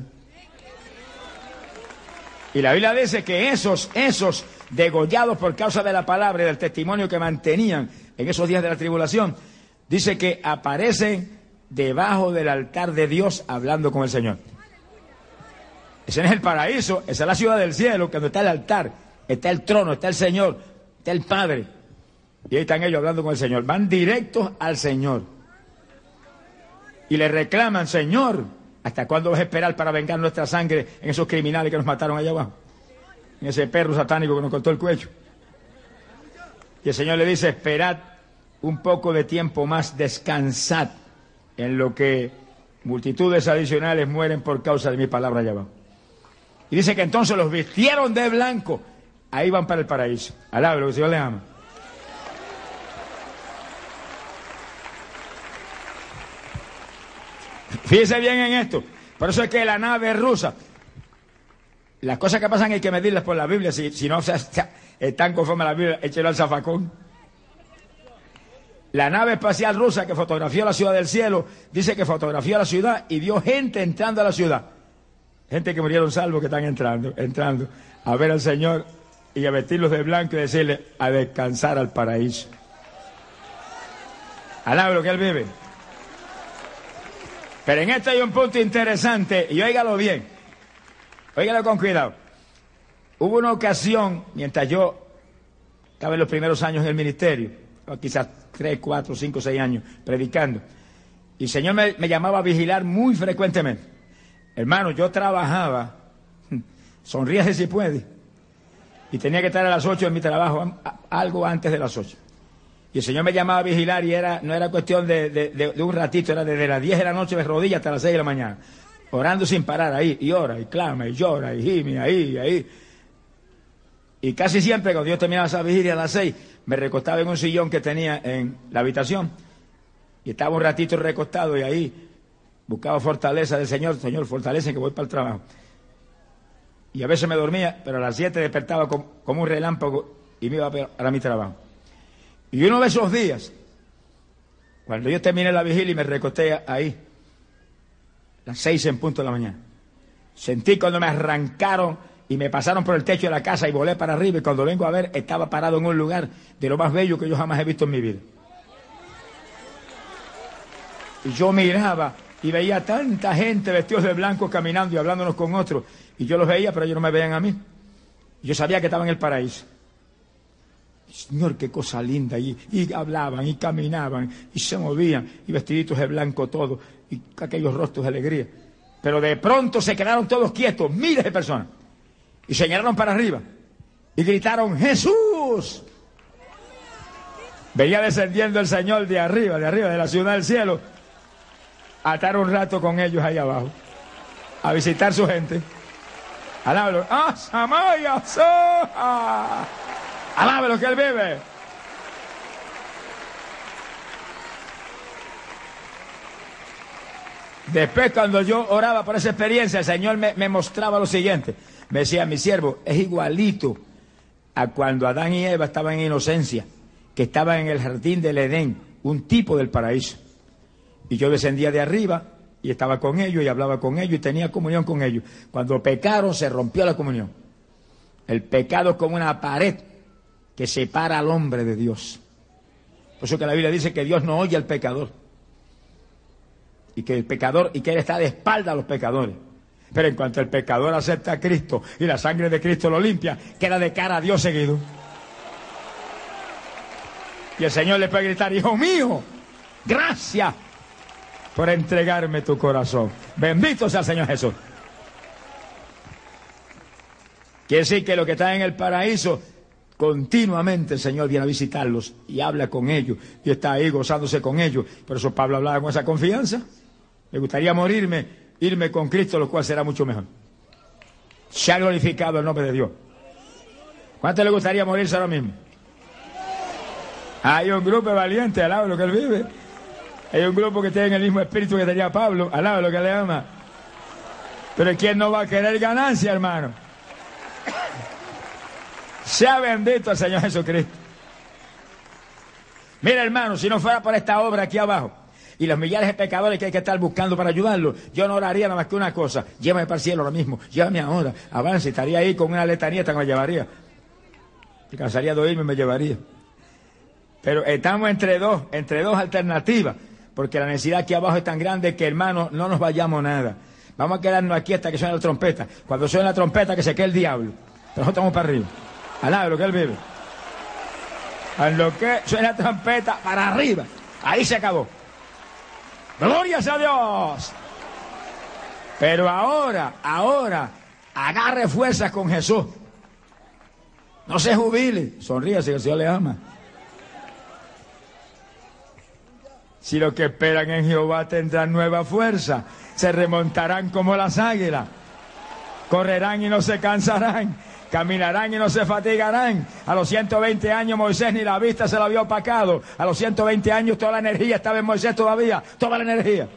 Y la Biblia dice que esos, esos degollados por causa de la palabra y del testimonio que mantenían en esos días de la tribulación, dice que aparecen debajo del altar de Dios hablando con el Señor. Ese no es el paraíso, esa es la ciudad del cielo, cuando está el altar, está el trono, está el Señor, está el Padre. Y ahí están ellos hablando con el Señor. Van directos al Señor. Y le reclaman: Señor, ¿hasta cuándo vas a esperar para vengar nuestra sangre en esos criminales que nos mataron allá abajo? En ese perro satánico que nos cortó el cuello. Y el Señor le dice: esperad un poco de tiempo más, descansad, en lo que multitudes adicionales mueren por causa de mi palabra allá abajo. Y dice que entonces los vistieron de blanco. Ahí van para el paraíso. Alabe, lo que el Señor les ama. Fíjese bien en esto. Por eso es que la nave rusa, las cosas que pasan hay que medirlas por la Biblia. Si, si no o sea, están conforme a la Biblia, échelo al zafacón. La nave espacial rusa que fotografió la ciudad del cielo, dice que fotografió la ciudad y vio gente entrando a la ciudad. Gente que murieron salvos que están entrando, entrando a ver al Señor y a vestirlos de blanco y decirle a descansar al paraíso. Alaba lo que Él vive. Pero en esto hay un punto interesante y óigalo bien. Óigalo con cuidado. Hubo una ocasión, mientras yo estaba en los primeros años en el ministerio, o quizás tres, cuatro, cinco, seis años predicando, y el Señor me, me llamaba a vigilar muy frecuentemente. Hermano, yo trabajaba, sonríese si puede, y tenía que estar a las ocho en mi trabajo, algo antes de las ocho. Y el Señor me llamaba a vigilar y era, no era cuestión de, de, de, de un ratito, era desde las diez de la noche de rodillas hasta las seis de la mañana, orando sin parar ahí, y ora, y clama, y llora, y gime, ahí, y ahí. Y casi siempre cuando yo terminaba esa vigilia a las seis, me recostaba en un sillón que tenía en la habitación, y estaba un ratito recostado y ahí buscaba fortaleza del Señor. Señor, fortalece que voy para el trabajo. Y a veces me dormía, pero a las siete despertaba como, como un relámpago y me iba para mi trabajo. Y uno de esos días, cuando yo terminé la vigilia y me recosté ahí, las seis en punto de la mañana, sentí cuando me arrancaron y me pasaron por el techo de la casa y volé para arriba, y cuando vengo a ver, estaba parado en un lugar de lo más bello que yo jamás he visto en mi vida. Y yo miraba y veía tanta gente vestidos de blanco caminando y hablándonos con otros, y yo los veía, pero ellos no me veían a mí. Yo sabía que estaba en el paraíso. Señor, qué cosa linda. Y, y hablaban, y caminaban, y se movían, y vestiditos de blanco todos, y aquellos rostros de alegría. Pero de pronto se quedaron todos quietos, miles de personas, y señalaron para arriba, y gritaron, ¡Jesús! Venía descendiendo el Señor de arriba, de arriba, de la ciudad del cielo, a estar un rato con ellos ahí abajo, a visitar su gente. Alábalo. ¡Ah, Samaya! ¡Ah! Alabe lo que Él vive. Después, cuando yo oraba por esa experiencia, el Señor me, me mostraba lo siguiente. Me decía, mi siervo, es igualito a cuando Adán y Eva estaban en inocencia, que estaban en el jardín del Edén, un tipo del paraíso. Y yo descendía de arriba y estaba con ellos y hablaba con ellos y tenía comunión con ellos. Cuando pecaron, se rompió la comunión. El pecado es como una pared que separa al hombre de Dios. Por eso que la Biblia dice que Dios no oye al pecador. Y que el pecador, y que Él está de espalda a los pecadores. Pero en cuanto el pecador acepta a Cristo y la sangre de Cristo lo limpia, queda de cara a Dios seguido. Y el Señor le puede gritar, hijo mío, gracias por entregarme tu corazón. Bendito sea el Señor Jesús. Quiere decir que los que están en el paraíso, continuamente el Señor viene a visitarlos y habla con ellos y está ahí gozándose con ellos. Por eso Pablo hablaba con esa confianza. Me gustaría morirme, irme con Cristo, lo cual será mucho mejor. Se ha glorificado el nombre de Dios. ¿Cuánto le gustaría morirse ahora mismo? Hay un grupo valiente, alaba lo que Él vive. Hay un grupo que tiene el mismo espíritu que tenía Pablo, alaba lo que le ama. Pero ¿quién no va a querer ganancia, hermano? Sea bendito el Señor Jesucristo. Mira, hermano, si no fuera por esta obra aquí abajo y los millares de pecadores que hay que estar buscando para ayudarlos, yo no oraría nada más que una cosa: llévame para el cielo ahora mismo, llévame ahora, avance. Estaría ahí con una letanía que me llevaría. Me cansaría de oírme y me llevaría. Pero estamos entre dos, entre dos alternativas, porque la necesidad aquí abajo es tan grande que, hermano, no nos vayamos nada. Vamos a quedarnos aquí hasta que suene la trompeta. Cuando suene la trompeta, que se quede el diablo. Pero nosotros vamos para arriba. Alá, lo que Él vive. En lo que suena la trompeta, para arriba. Ahí se acabó. ¡Gloria sea a Dios! Pero ahora, ahora, agarre fuerzas con Jesús. No se jubile. Sonríase, que el Señor le ama. Si los que esperan en Jehová tendrán nueva fuerza, se remontarán como las águilas, correrán y no se cansarán, caminarán y no se fatigarán. A los ciento veinte años Moisés ni la vista se lo había opacado. A los ciento veinte años toda la energía estaba en Moisés todavía, toda la energía.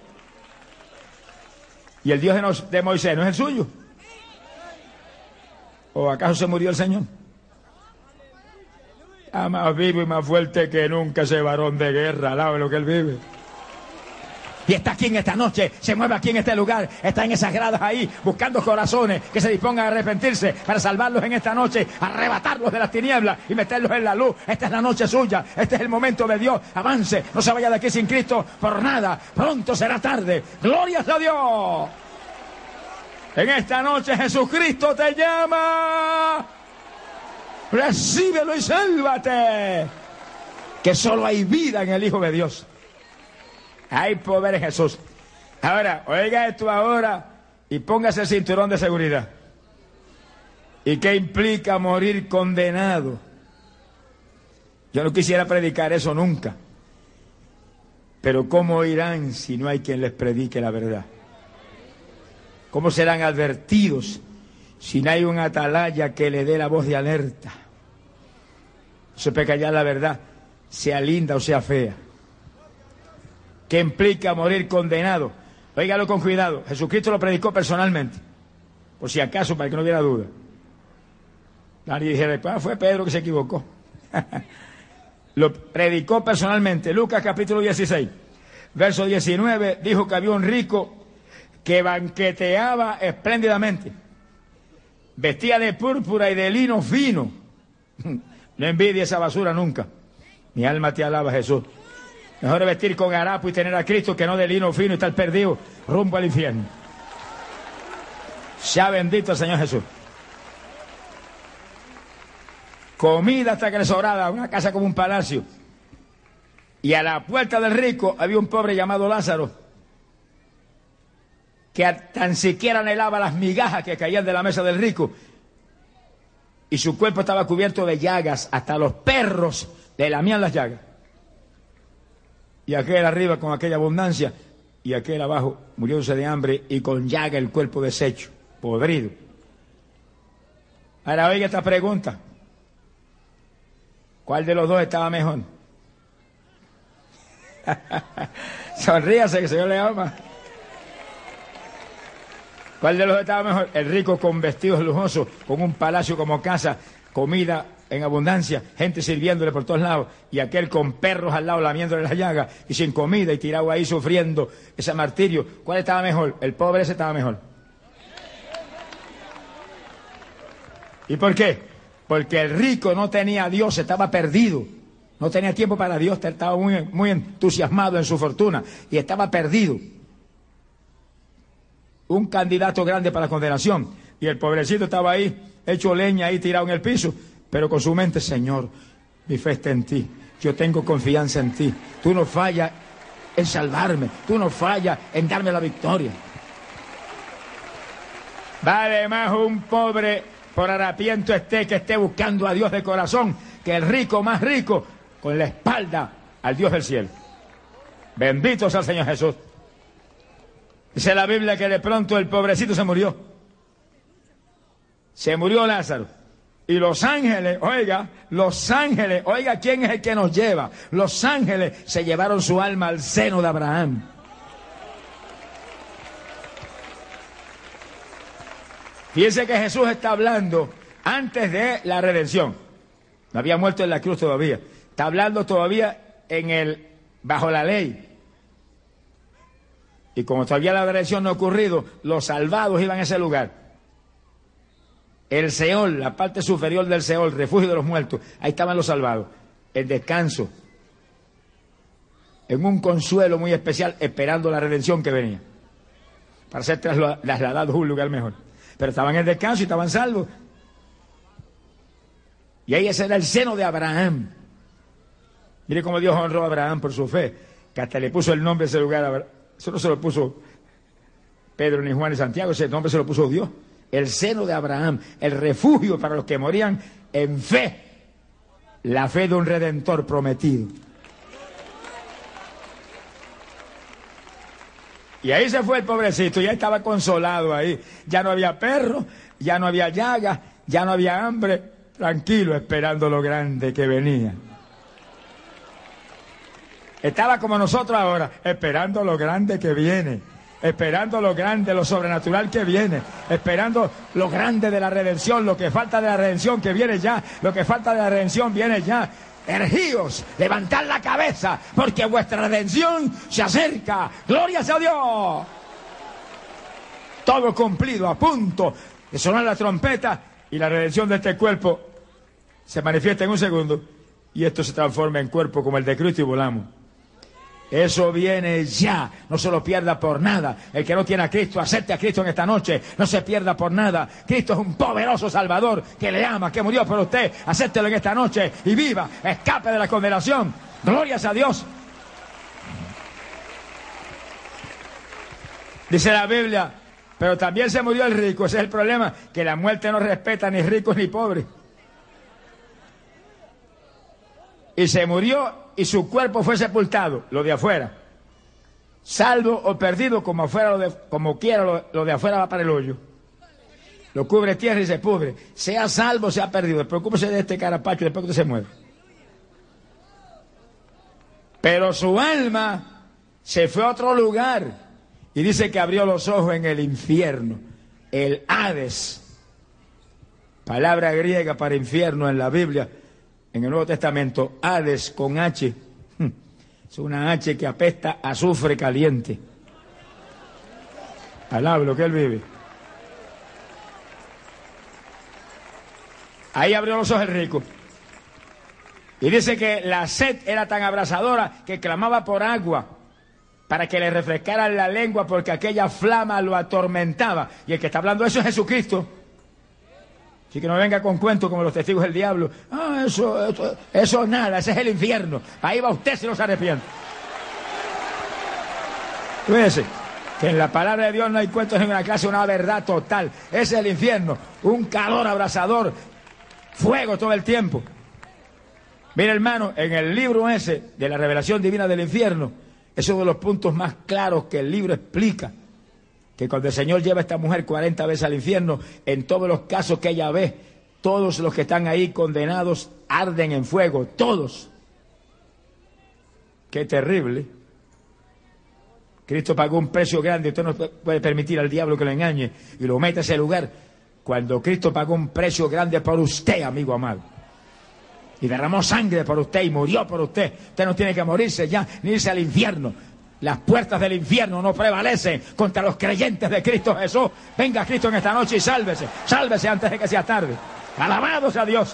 ¿Y el Dios de, nos, de Moisés no es el suyo? ¿O acaso se murió el Señor? Está más vivo y más fuerte que nunca ese varón de guerra, alabe lo que él vive. Y está aquí en esta noche, se mueve aquí en este lugar, está en esas gradas ahí, buscando corazones que se dispongan a arrepentirse para salvarlos en esta noche, arrebatarlos de las tinieblas y meterlos en la luz. Esta es la noche suya, este es el momento de Dios. Avance, no se vaya de aquí sin Cristo por nada, pronto será tarde. ¡Glorias a Dios! En esta noche Jesucristo te llama. Recíbelo y sálvate. Que solo hay vida en el Hijo de Dios. Hay poder en Jesús. Ahora, oiga esto ahora y póngase el cinturón de seguridad. ¿Y qué implica morir condenado? Yo no quisiera predicar eso nunca. Pero ¿cómo oirán si no hay quien les predique la verdad? ¿Cómo serán advertidos si no hay un atalaya que le dé la voz de alerta? Eso es callar la verdad, sea linda o sea fea. ¿Qué implica morir condenado? Óigalo con cuidado. Jesucristo lo predicó personalmente, por si acaso, para que no hubiera duda. Nadie dijera, ah, fue Pedro que se equivocó. Lo predicó personalmente. Lucas capítulo dieciséis, verso diecinueve, dijo que había un rico que banqueteaba espléndidamente. Vestía de púrpura y de lino fino. No envidie esa basura nunca. Mi alma te alaba, Jesús. Mejor es vestir con harapo y tener a Cristo que no de lino fino y estar perdido rumbo al infierno. Sea bendito el Señor Jesús. Comida hasta que le sobraba, una casa como un palacio. Y a la puerta del rico había un pobre llamado Lázaro, que tan siquiera anhelaba las migajas que caían de la mesa del rico. Y su cuerpo estaba cubierto de llagas, hasta los perros le lamían las llagas. Y aquel arriba con aquella abundancia, y aquel abajo muriéndose de hambre y con llaga el cuerpo deshecho, podrido. Ahora oiga esta pregunta. ¿Cuál de los dos estaba mejor? Sonríase, que el Señor le ama. ¿Cuál de los dos estaba mejor? El rico con vestidos lujosos, con un palacio como casa, comida en abundancia, gente sirviéndole por todos lados, y aquel con perros al lado lamiéndole las llagas y sin comida y tirado ahí sufriendo ese martirio. ¿Cuál estaba mejor? El pobre ese estaba mejor. ¿Y por qué? Porque el rico no tenía a Dios, estaba perdido. No tenía tiempo para Dios, estaba muy, muy entusiasmado en su fortuna y estaba perdido. Un candidato grande para la condenación. Y el pobrecito estaba ahí, hecho leña, ahí tirado en el piso, pero con su mente, Señor, mi fe está en ti, yo tengo confianza en ti, tú no fallas en salvarme, tú no fallas en darme la victoria. Vale más un pobre por harapiento esté que esté buscando a Dios de corazón, que el rico más rico con la espalda al Dios del cielo. Bendito sea el Señor Jesús. Dice la Biblia que de pronto el pobrecito se murió. Se murió Lázaro. Y los ángeles, oiga, los ángeles, oiga, ¿quién es el que nos lleva? Los ángeles se llevaron su alma al seno de Abraham. Fíjense que Jesús está hablando antes de la redención. No había muerto en la cruz todavía. Está hablando todavía en el, bajo la ley. Y como todavía la redención no ha ocurrido, los salvados iban a ese lugar. El Seol, la parte superior del Seol, refugio de los muertos, ahí estaban los salvados, el descanso, en un consuelo muy especial, esperando la redención que venía, para ser trasladados a un lugar mejor. Pero estaban en el descanso y estaban salvos. Y ahí ese era el seno de Abraham. Mire cómo Dios honró a Abraham por su fe, que hasta le puso el nombre de ese lugar. Eso no se lo puso Pedro, ni Juan, ni Santiago, ese nombre se lo puso Dios. El seno de Abraham, el refugio para los que morían en fe, la fe de un redentor prometido. Y ahí se fue el pobrecito, ya estaba consolado ahí, ya no había perro, ya no había llagas, ya no había hambre, tranquilo, esperando lo grande que venía. Estaba como nosotros ahora, esperando lo grande que viene. esperando lo grande, lo sobrenatural que viene, esperando lo grande de la redención, lo que falta de la redención que viene ya, lo que falta de la redención viene ya. Ergíos, levantad la cabeza, porque vuestra redención se acerca. ¡Gloria a Dios! Todo cumplido, a punto de sonar la trompeta, y la redención de este cuerpo se manifiesta en un segundo, y esto se transforma en cuerpo como el de Cristo y volamos. Eso viene ya, no se lo pierda por nada. El que no tiene a Cristo, acepte a Cristo en esta noche, no se pierda por nada. Cristo es un poderoso Salvador que le ama, que murió por usted. Acéptelo en esta noche y viva, escape de la condenación. Glorias a Dios. Dice la Biblia, pero también se murió el rico. Ese es el problema, que la muerte no respeta ni ricos ni pobres. Y se murió y su cuerpo fue sepultado, lo de afuera. Salvo o perdido, como afuera, lo de, como quiera, lo, lo de afuera va para el hoyo. Lo cubre tierra y se pudre. Sea salvo, sea perdido. Preocúpese de este carapacho después que usted se muere. Pero su alma se fue a otro lugar. Y dice que abrió los ojos en el infierno. El Hades. Palabra griega para infierno en la Biblia. En el Nuevo Testamento, Hades con H, es una H que apesta a azufre caliente. Alaba lo que él vive. Ahí abrió los ojos el rico. Y dice que la sed era tan abrasadora que clamaba por agua para que le refrescara la lengua, porque aquella flama lo atormentaba. Y el que está hablando de eso es Jesucristo. Así que no venga con cuentos como los testigos del diablo. Ah, eso, eso, eso nada, ese es el infierno. Ahí va usted si no se arrepiente. Fíjese que en la palabra de Dios no hay cuentos en una clase, una verdad total. Ese es el infierno, un calor abrasador, fuego todo el tiempo. Mira, hermano, en el libro ese de la revelación divina del infierno, es uno de los puntos más claros que el libro explica. Que cuando el Señor lleva a esta mujer cuarenta veces al infierno, en todos los casos que ella ve, todos los que están ahí condenados arden en fuego, todos. Qué terrible. Cristo pagó un precio grande, usted no puede permitir al diablo que lo engañe y lo meta a ese lugar. Cuando Cristo pagó un precio grande por usted, amigo amado, y derramó sangre por usted y murió por usted, usted no tiene que morirse ya, ni irse al infierno. Las puertas del infierno no prevalecen contra los creyentes de Cristo Jesús. Venga Cristo en esta noche y sálvese. Sálvese antes de que sea tarde. Alabado sea Dios.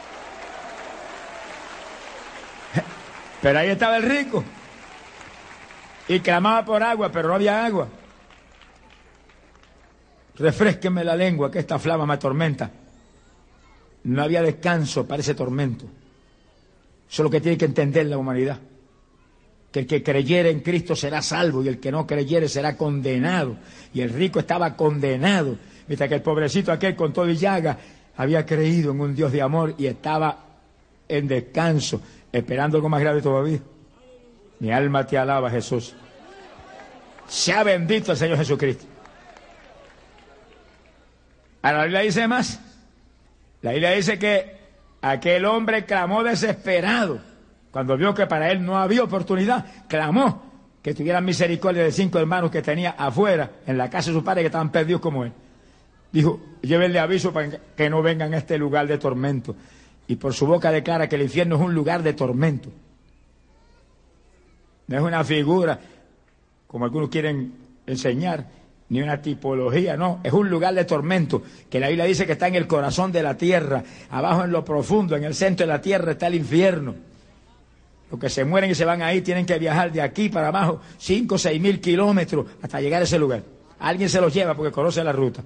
Pero ahí estaba el rico. Y clamaba por agua, pero no había agua. Refrésquenme la lengua, que esta flama me atormenta. No había descanso para ese tormento. Eso es lo que tiene que entender la humanidad. Que el que creyere en Cristo será salvo y el que no creyere será condenado. Y el rico estaba condenado, mientras que el pobrecito aquel con todo y llaga había creído en un Dios de amor y estaba en descanso, esperando algo más grave todavía. Mi alma te alaba, Jesús. Sea bendito el Señor Jesucristo. Ahora la Biblia dice más. La Biblia dice que aquel hombre clamó desesperado. Cuando vio que para él no había oportunidad, clamó que tuvieran misericordia de cinco hermanos que tenía afuera, en la casa de sus padres, que estaban perdidos como él. Dijo, llévenle aviso para que no vengan a este lugar de tormento. Y por su boca declara que el infierno es un lugar de tormento. No es una figura, como algunos quieren enseñar, ni una tipología, no. Es un lugar de tormento, que la Biblia dice que está en el corazón de la tierra, abajo en lo profundo, en el centro de la tierra está el infierno. Los que se mueren y se van ahí tienen que viajar de aquí para abajo cinco o seis mil kilómetros hasta llegar a ese lugar. Alguien se los lleva porque conoce la ruta.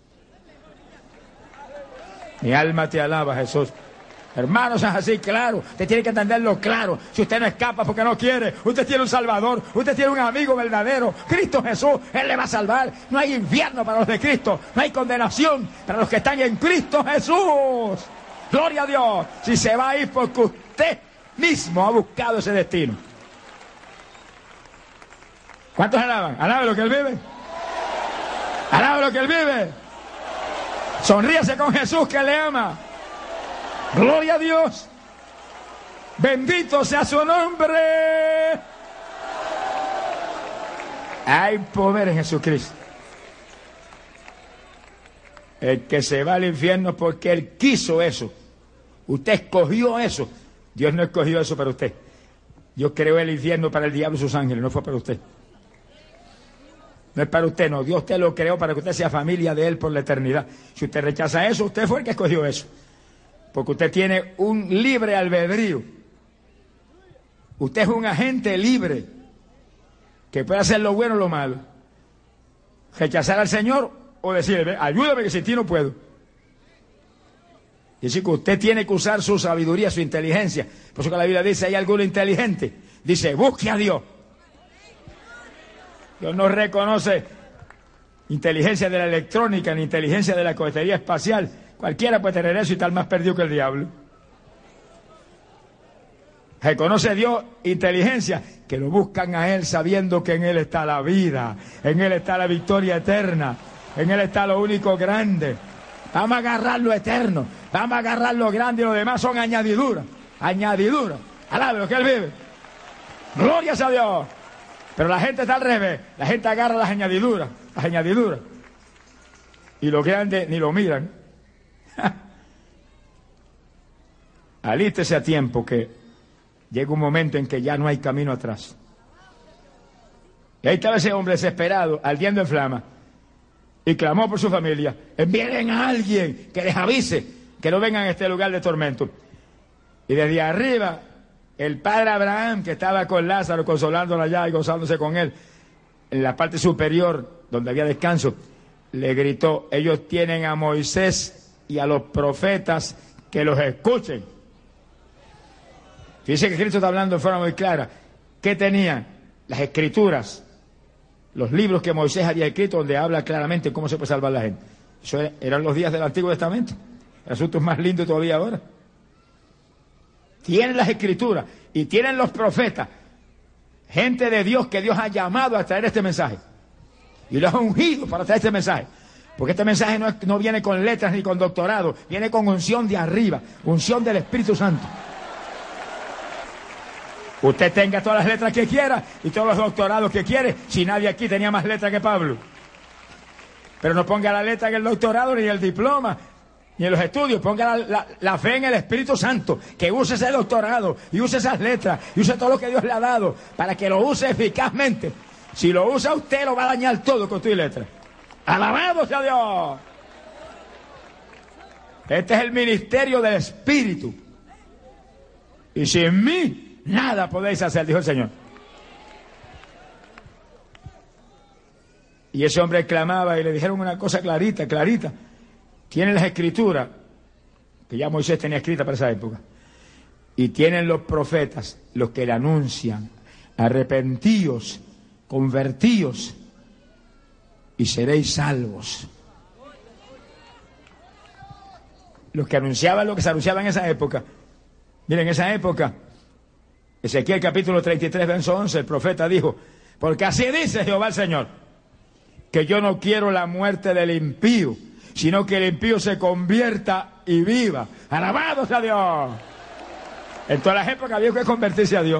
Mi alma te alaba, Jesús. Hermanos, es así, claro. Usted tiene que entenderlo claro. Si usted no escapa porque no quiere, usted tiene un Salvador, usted tiene un amigo verdadero, Cristo Jesús, Él le va a salvar. No hay infierno para los de Cristo, no hay condenación para los que están en Cristo Jesús. Gloria a Dios. Si se va a ir porque usted mismo ha buscado ese destino. ¿Cuántos alaban? ¿Alaban lo que Él vive? ¿Alaban lo que Él vive? Sonríase con Jesús que le ama. Gloria a Dios. Bendito sea su nombre. Hay poder en Jesucristo. El que se va al infierno porque Él quiso eso. Usted escogió eso. Dios no escogió eso para usted. Dios creó el infierno para el diablo y sus ángeles, no fue para usted. No es para usted, no. Dios te lo creó para que usted sea familia de Él por la eternidad. Si usted rechaza eso, usted fue el que escogió eso. Porque usted tiene un libre albedrío. Usted es un agente libre que puede hacer lo bueno o lo malo. Rechazar al Señor o decirle, ayúdame que sin ti no puedo. Y así que usted tiene que usar su sabiduría, su inteligencia. Por eso que la Biblia dice, ¿hay alguno inteligente? Dice, busque a Dios. Dios no reconoce inteligencia de la electrónica ni inteligencia de la cohetería espacial. Cualquiera puede tener eso y estar más perdido que el diablo. Reconoce Dios inteligencia, que lo buscan a Él sabiendo que en Él está la vida, en Él está la victoria eterna, en Él está lo único grande. Vamos a agarrar lo eterno, vamos a agarrar lo grande y lo demás son añadiduras, añadiduras. Alabe lo que Él vive. Glorias a Dios. Pero la gente está al revés, la gente agarra las añadiduras, las añadiduras. Y lo grande ni lo miran. Alístese a tiempo que llega un momento en que ya no hay camino atrás. Y ahí estaba ese hombre desesperado, ardiendo en flama, y clamó por su familia, envíen a alguien que les avise que no vengan a este lugar de tormento. Y desde arriba, el padre Abraham, que estaba con Lázaro, consolándolo allá y gozándose con él, en la parte superior, donde había descanso, le gritó, ellos tienen a Moisés y a los profetas que los escuchen. Fíjense que Cristo está hablando de forma muy clara. ¿Qué tenían? Las escrituras, los libros que Moisés había escrito, donde habla claramente cómo se puede salvar la gente. Eso eran los días del Antiguo Testamento. El asunto es más lindo todavía ahora. Tienen las escrituras y tienen los profetas, gente de Dios que Dios ha llamado a traer este mensaje. Y los ha ungido para traer este mensaje. Porque este mensaje no, es, no viene con letras ni con doctorado, viene con unción de arriba, unción del Espíritu Santo. Usted tenga todas las letras que quiera y todos los doctorados que quiere, si nadie aquí tenía más letras que Pablo. Pero no ponga la letra en el doctorado ni el diploma, ni en los estudios, ponga la, la, la fe en el Espíritu Santo, que use ese doctorado y use esas letras y use todo lo que Dios le ha dado para que lo use eficazmente. Si lo usa usted, lo va a dañar todo con tu letra. ¡Alabado sea Dios! Este es el ministerio del Espíritu. Y sin mí, nada podéis hacer, dijo el Señor. Y ese hombre clamaba y le dijeron una cosa clarita, clarita. Tienen las escrituras, que ya Moisés tenía escrita para esa época. Y tienen los profetas, los que le anuncian, arrepentíos, convertíos, y seréis salvos. Los que anunciaban lo que se anunciaba en esa época. Miren, en esa época, Ezequiel capítulo treinta y tres, verso once, el profeta dijo, porque así dice Jehová el Señor, que yo no quiero la muerte del impío, sino que el impío se convierta y viva. ¡Alabado sea Dios! En todas las épocas había que convertirse a Dios.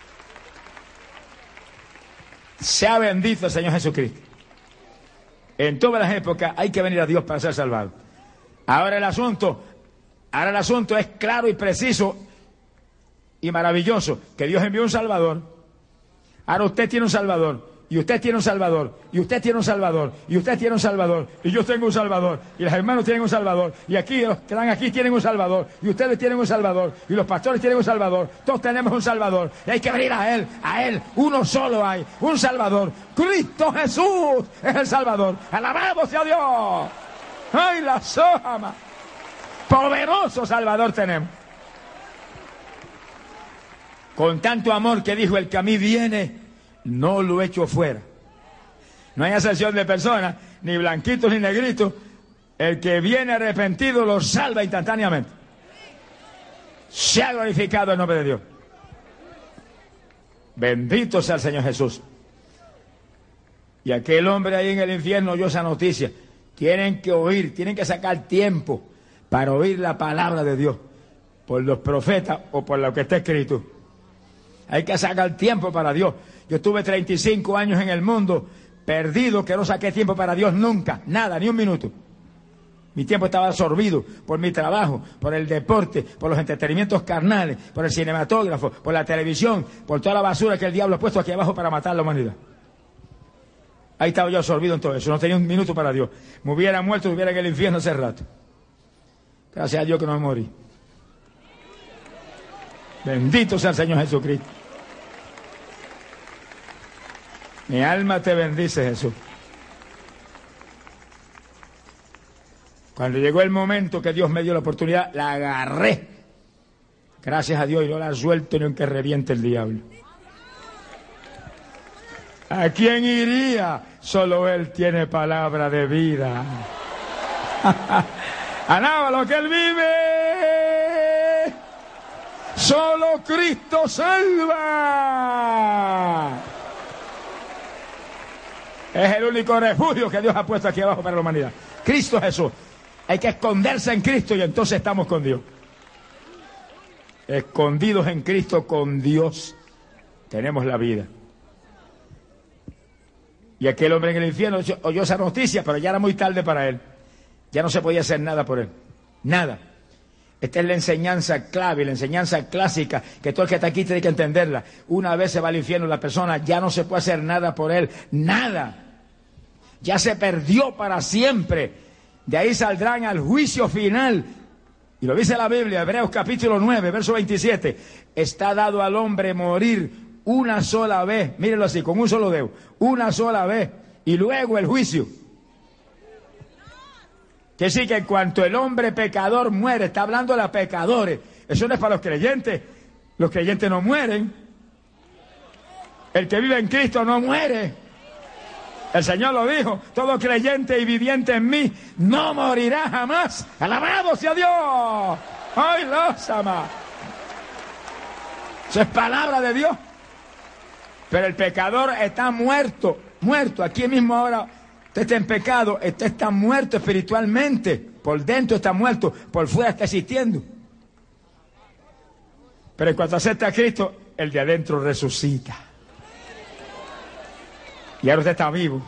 Sea bendito el Señor Jesucristo. En todas las épocas hay que venir a Dios para ser salvado. Ahora el asunto, ahora el asunto es claro y preciso y maravilloso, que Dios envió un Salvador. Ahora usted tiene un Salvador, y usted tiene un Salvador, y usted tiene un Salvador, y usted tiene un Salvador, y yo tengo un Salvador, y los hermanos tienen un Salvador, y aquí los que están aquí tienen un Salvador, y ustedes tienen un Salvador, y los pastores tienen un Salvador, todos tenemos un Salvador, y hay que venir a Él, a Él, uno solo hay, un Salvador, Cristo Jesús es el Salvador, alabado sea Dios, ay la sojama, poderoso Salvador tenemos. Con tanto amor que dijo, el que a mí viene, no lo echo fuera. No hay acepción de personas, ni blanquitos ni negritos. El que viene arrepentido lo salva instantáneamente. Se ha glorificado el nombre de Dios. Bendito sea el Señor Jesús. Y aquel hombre ahí en el infierno oyó esa noticia. Tienen que oír, tienen que sacar tiempo para oír la palabra de Dios, por los profetas o por lo que está escrito. Hay que sacar tiempo para Dios. Yo estuve treinta y cinco años en el mundo, perdido, que no saqué tiempo para Dios nunca, nada, ni un minuto. Mi tiempo estaba absorbido por mi trabajo, por el deporte, por los entretenimientos carnales, por el cinematógrafo, por la televisión, por toda la basura que el diablo ha puesto aquí abajo para matar a la humanidad. Ahí estaba yo absorbido en todo eso, no tenía un minuto para Dios. Me hubiera muerto, estuviera en el infierno hace rato. Gracias a Dios que no me morí. Bendito sea el Señor Jesucristo. Mi alma te bendice, Jesús. Cuando llegó el momento que Dios me dio la oportunidad, la agarré. Gracias a Dios, y no la suelto ni aunque reviente el diablo. ¿A quién iría? Solo Él tiene palabra de vida. Alaba lo que Él vive. Solo Cristo salva. Es el único refugio que Dios ha puesto aquí abajo para la humanidad. Cristo Jesús. Hay que esconderse en Cristo y entonces estamos con Dios. Escondidos en Cristo con Dios tenemos la vida. Y aquel hombre en el infierno oyó esa noticia, pero ya era muy tarde para él. Ya no se podía hacer nada por él. Nada. Esta es la enseñanza clave, la enseñanza clásica, que todo el que está aquí tiene que entenderla. Una vez se va al infierno la persona, ya no se puede hacer nada por él. Nada. Ya se perdió para siempre. De ahí saldrán al juicio final. Y lo dice la Biblia, Hebreos capítulo nueve, verso veintisiete. Está dado al hombre morir una sola vez. Mírenlo así, con un solo dedo. Una sola vez. Y luego el juicio. Que sí, que en cuanto el hombre pecador muere, está hablando de los pecadores. Eso no es para los creyentes. Los creyentes no mueren. El que vive en Cristo no muere. El Señor lo dijo, todo creyente y viviente en mí no morirá jamás. ¡Alabado sea Dios! ¡Ay, los ama! Eso es palabra de Dios. Pero el pecador está muerto, muerto. Aquí mismo ahora usted está en pecado, usted está muerto espiritualmente. Por dentro está muerto, por fuera está existiendo. Pero en cuanto acepta a Cristo, el de adentro resucita. Y ahora usted está vivo.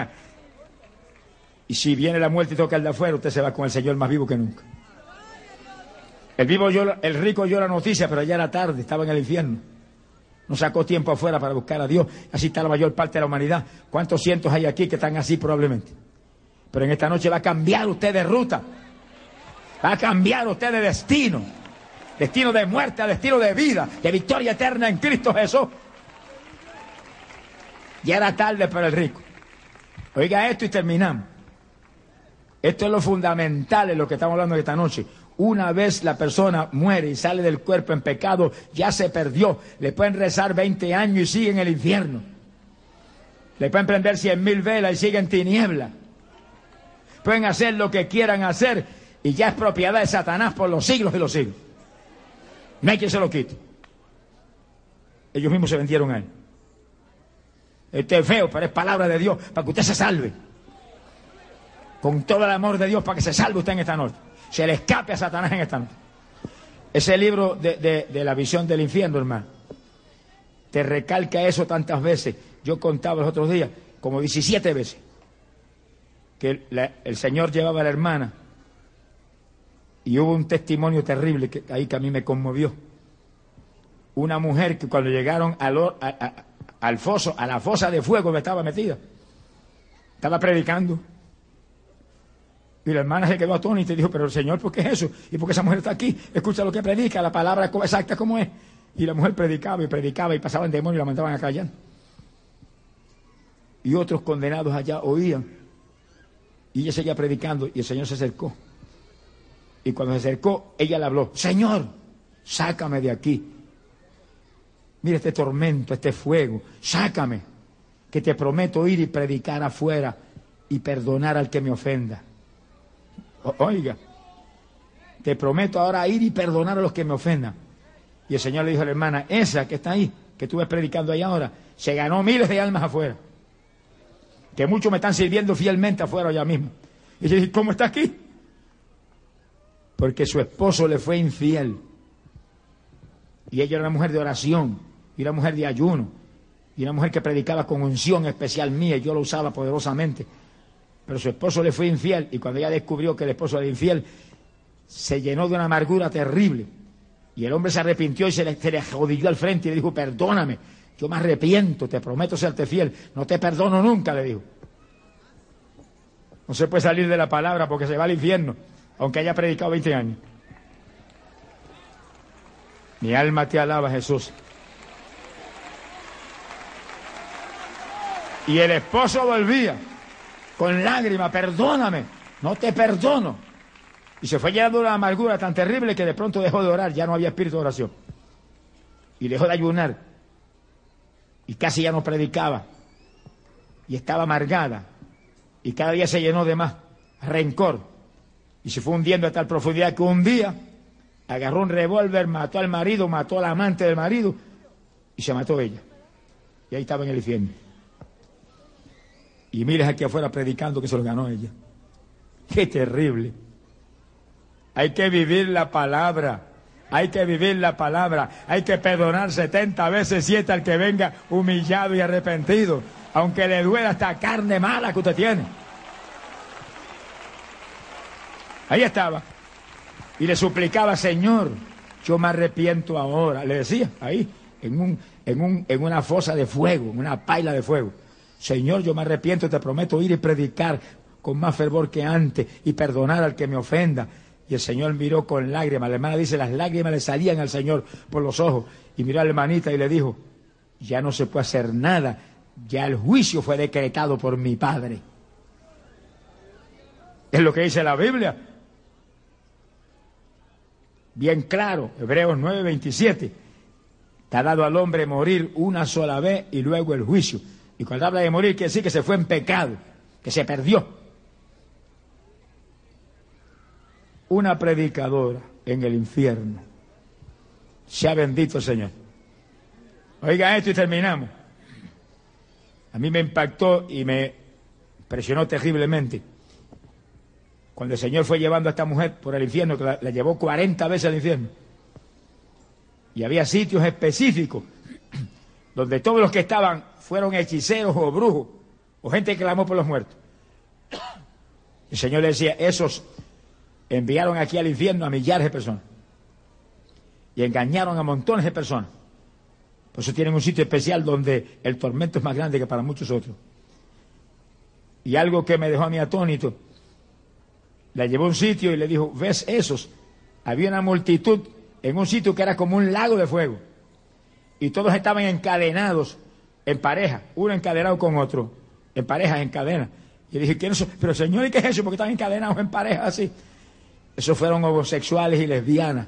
Y si viene la muerte y toca el de afuera, usted se va con el Señor más vivo que nunca. El vivo yo, el rico oyó la noticia, pero ya era tarde, estaba en el infierno. No sacó tiempo afuera para buscar a Dios. Así está la mayor parte de la humanidad. ¿Cuántos cientos hay aquí que están así probablemente? Pero en esta noche va a cambiar usted de ruta. Va a cambiar usted de destino. Destino de muerte a destino de vida, de victoria eterna en Cristo Jesús. Ya era tarde para el rico. Oiga esto y terminamos. Esto es lo fundamental en lo que estamos hablando esta noche. Una vez la persona muere y sale del cuerpo en pecado, ya se perdió. Le pueden rezar veinte años y sigue en el infierno. Le pueden prender cien mil velas y sigue en tiniebla. Pueden hacer lo que quieran hacer y ya es propiedad de Satanás por los siglos de los siglos. No hay quien se lo quite. Ellos mismos se vendieron a él. Este es feo, pero es palabra de Dios para que usted se salve. Con todo el amor de Dios para que se salve usted en esta noche. Se le escape a Satanás en esta noche. Ese libro de, de, de la visión del infierno, hermano, te recalca eso tantas veces. Yo contaba los otros días, como diecisiete veces, que la, el Señor llevaba a la hermana y hubo un testimonio terrible que ahí que a mí me conmovió. Una mujer que cuando llegaron al, a, a, al foso, a la fosa de fuego que estaba metida, estaba predicando. Y la hermana se quedó atónita y dijo, pero el Señor, ¿por qué es eso? ¿Y por qué esa mujer está aquí? Escucha lo que predica, la palabra exacta como es. Y la mujer predicaba y predicaba y pasaban demonios y la mandaban a callar. Y otros condenados allá oían. Y ella seguía predicando y el Señor se acercó. Y cuando se acercó, ella le habló, Señor, sácame de aquí. Mira este tormento, este fuego, sácame, que te prometo ir y predicar afuera y perdonar al que me ofenda. O, oiga, te prometo ahora ir y perdonar a los que me ofendan. Y el Señor le dijo a la hermana, esa que está ahí, que tú ves predicando ahí ahora, se ganó miles de almas afuera. Que muchos me están sirviendo fielmente afuera allá mismo. Y yo dije, ¿cómo está aquí? Porque su esposo le fue infiel. Y ella era una mujer de oración. y una mujer de ayuno, y una mujer que predicaba con unción especial mía, y yo lo usaba poderosamente. Pero su esposo le fue infiel, y cuando ella descubrió que el esposo era infiel, se llenó de una amargura terrible. Y el hombre se arrepintió y se le, se le arrodilló al frente y le dijo, perdóname, yo me arrepiento, te prometo serte fiel, no te perdono nunca, le dijo. No se puede salir de la palabra porque se va al infierno, aunque haya predicado veinte años. Mi alma te alaba, Jesús. Y el esposo volvía con lágrimas, perdóname, no te perdono. Y se fue llenando de una amargura tan terrible que de pronto dejó de orar, ya no había espíritu de oración. Y dejó de ayunar. Y casi ya no predicaba. Y estaba amargada. Y cada día se llenó de más rencor. Y se fue hundiendo a tal profundidad que un día agarró un revólver, mató al marido, mató al amante del marido y se mató ella. Y ahí estaba en el infierno. Y mires aquí afuera predicando que se lo ganó ella. ¡Qué terrible! Hay que vivir la palabra. Hay que vivir la palabra. Hay que perdonar setenta veces siete al que venga humillado y arrepentido, aunque le duela esta carne mala que usted tiene. Ahí estaba. Y le suplicaba, Señor, yo me arrepiento ahora. Le decía, ahí, en, un, en, un, en una fosa de fuego, en una paila de fuego. Señor, yo me arrepiento, te prometo ir y predicar con más fervor que antes y perdonar al que me ofenda. Y el Señor miró con lágrimas. La hermana dice, las lágrimas le salían al Señor por los ojos. Y miró a la hermanita y le dijo, ya no se puede hacer nada. Ya el juicio fue decretado por mi Padre. Es lo que dice la Biblia. Bien claro, Hebreos nueve veintisiete. Está dado al hombre morir una sola vez y luego el juicio. Y cuando habla de morir quiere decir que se fue en pecado, que se perdió. Una predicadora en el infierno. Sea bendito el Señor. Oiga esto y terminamos. A mí me impactó y me presionó terriblemente cuando el Señor fue llevando a esta mujer por el infierno, que la, la llevó cuarenta veces al infierno. Y había sitios específicos donde todos los que estaban fueron hechiceros o brujos o gente que clamó por los muertos. El Señor le decía, esos enviaron aquí al infierno a millares de personas y engañaron a montones de personas. Por eso tienen un sitio especial donde el tormento es más grande que para muchos otros. Y algo que me dejó a mí atónito, la llevó a un sitio y le dijo, ¿ves esos? Había una multitud en un sitio que era como un lago de fuego y todos estaban encadenados en pareja, uno encadenado con otro, en parejas, en cadena. Y le dije, ¿quién es eso? Pero Señor, ¿y qué es eso? ¿Por qué están encadenados en parejas así? Esos fueron homosexuales y lesbianas,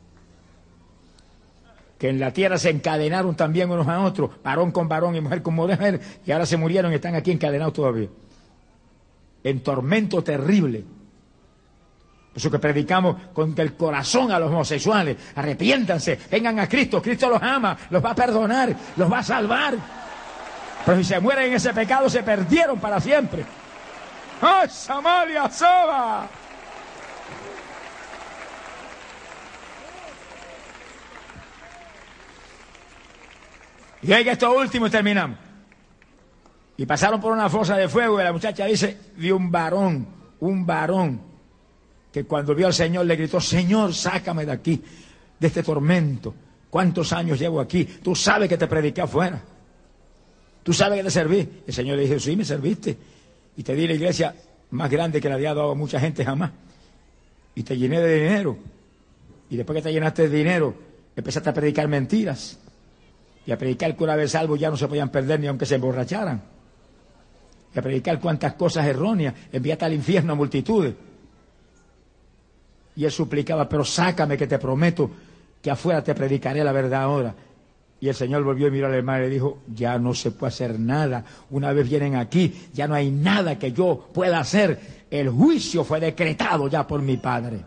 que en la tierra se encadenaron también unos a otros, varón con varón y mujer con mujer, y ahora se murieron y están aquí encadenados todavía. En tormento terrible. Por eso que predicamos con el corazón a los homosexuales. Arrepiéntanse, vengan a Cristo, Cristo los ama, los va a perdonar, los va a salvar. Pero si se mueren en ese pecado, se perdieron para siempre. ¡Ay, Samaria, Soba! Y oiga esto último y terminamos. Y pasaron por una fosa de fuego y la muchacha dice, vi un varón, un varón, que cuando vio al Señor le gritó, Señor, sácame de aquí, de este tormento. ¿Cuántos años llevo aquí? Tú sabes que te prediqué afuera. Tú sabes que te serví. El Señor le dijo, sí, me serviste. Y te di la iglesia más grande que le había dado a mucha gente jamás. Y te llené de dinero. Y después que te llenaste de dinero, empezaste a predicar mentiras. Y a predicar que una vez salvo ya no se podían perder ni aunque se emborracharan. Y a predicar cuantas cosas erróneas. Enviaste al infierno a multitudes. Y él suplicaba, pero sácame que te prometo que afuera te predicaré la verdad ahora. Y el Señor volvió y miró al hermano y le dijo, ya no se puede hacer nada. Una vez vienen aquí, ya no hay nada que yo pueda hacer. El juicio fue decretado ya por mi Padre.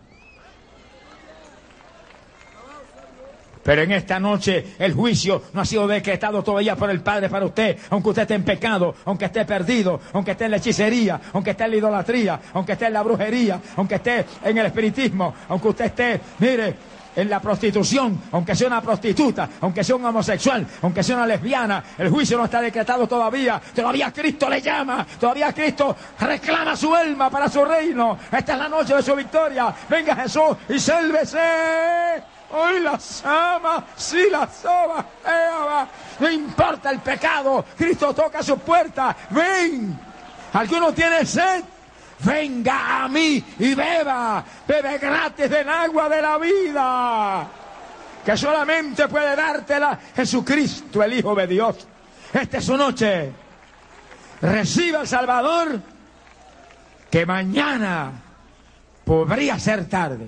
Pero en esta noche el juicio no ha sido decretado todavía por el Padre para usted, aunque usted esté en pecado, aunque esté perdido, aunque esté en la hechicería, aunque esté en la idolatría, aunque esté en la brujería, aunque esté en el espiritismo, aunque usted esté, mire, en la prostitución, aunque sea una prostituta, aunque sea un homosexual, aunque sea una lesbiana, el juicio no está decretado todavía. Todavía Cristo le llama, todavía Cristo reclama su alma para su reino. Esta es la noche de su victoria. Venga Jesús y sálvese. Hoy las ama, sí las ama. Eva. No importa el pecado, Cristo toca su puerta. Ven, alguno tiene sed. Venga a mí y beba, bebe gratis del agua de la vida, que solamente puede dártela Jesucristo, el Hijo de Dios. Esta es su noche. Reciba al Salvador, que mañana podría ser tarde.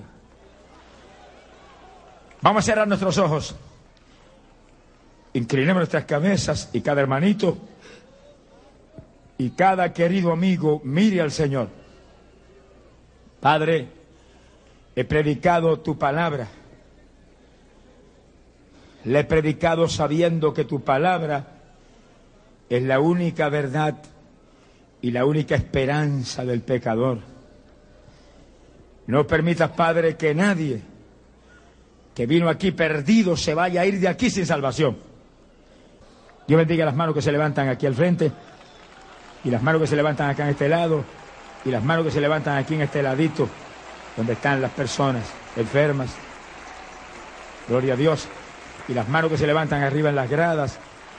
Vamos a cerrar nuestros ojos. Inclinemos nuestras cabezas y cada hermanito y cada querido amigo mire al Señor. Padre, he predicado tu palabra. Le he predicado sabiendo que tu palabra es la única verdad y la única esperanza del pecador. No permitas, Padre, que nadie que vino aquí perdido se vaya a ir de aquí sin salvación. Dios bendiga las manos que se levantan aquí al frente, y las manos que se levantan acá en este lado, y las manos que se levantan aquí en este ladito, donde están las personas enfermas. Gloria a Dios. Y las manos que se levantan arriba en las gradas.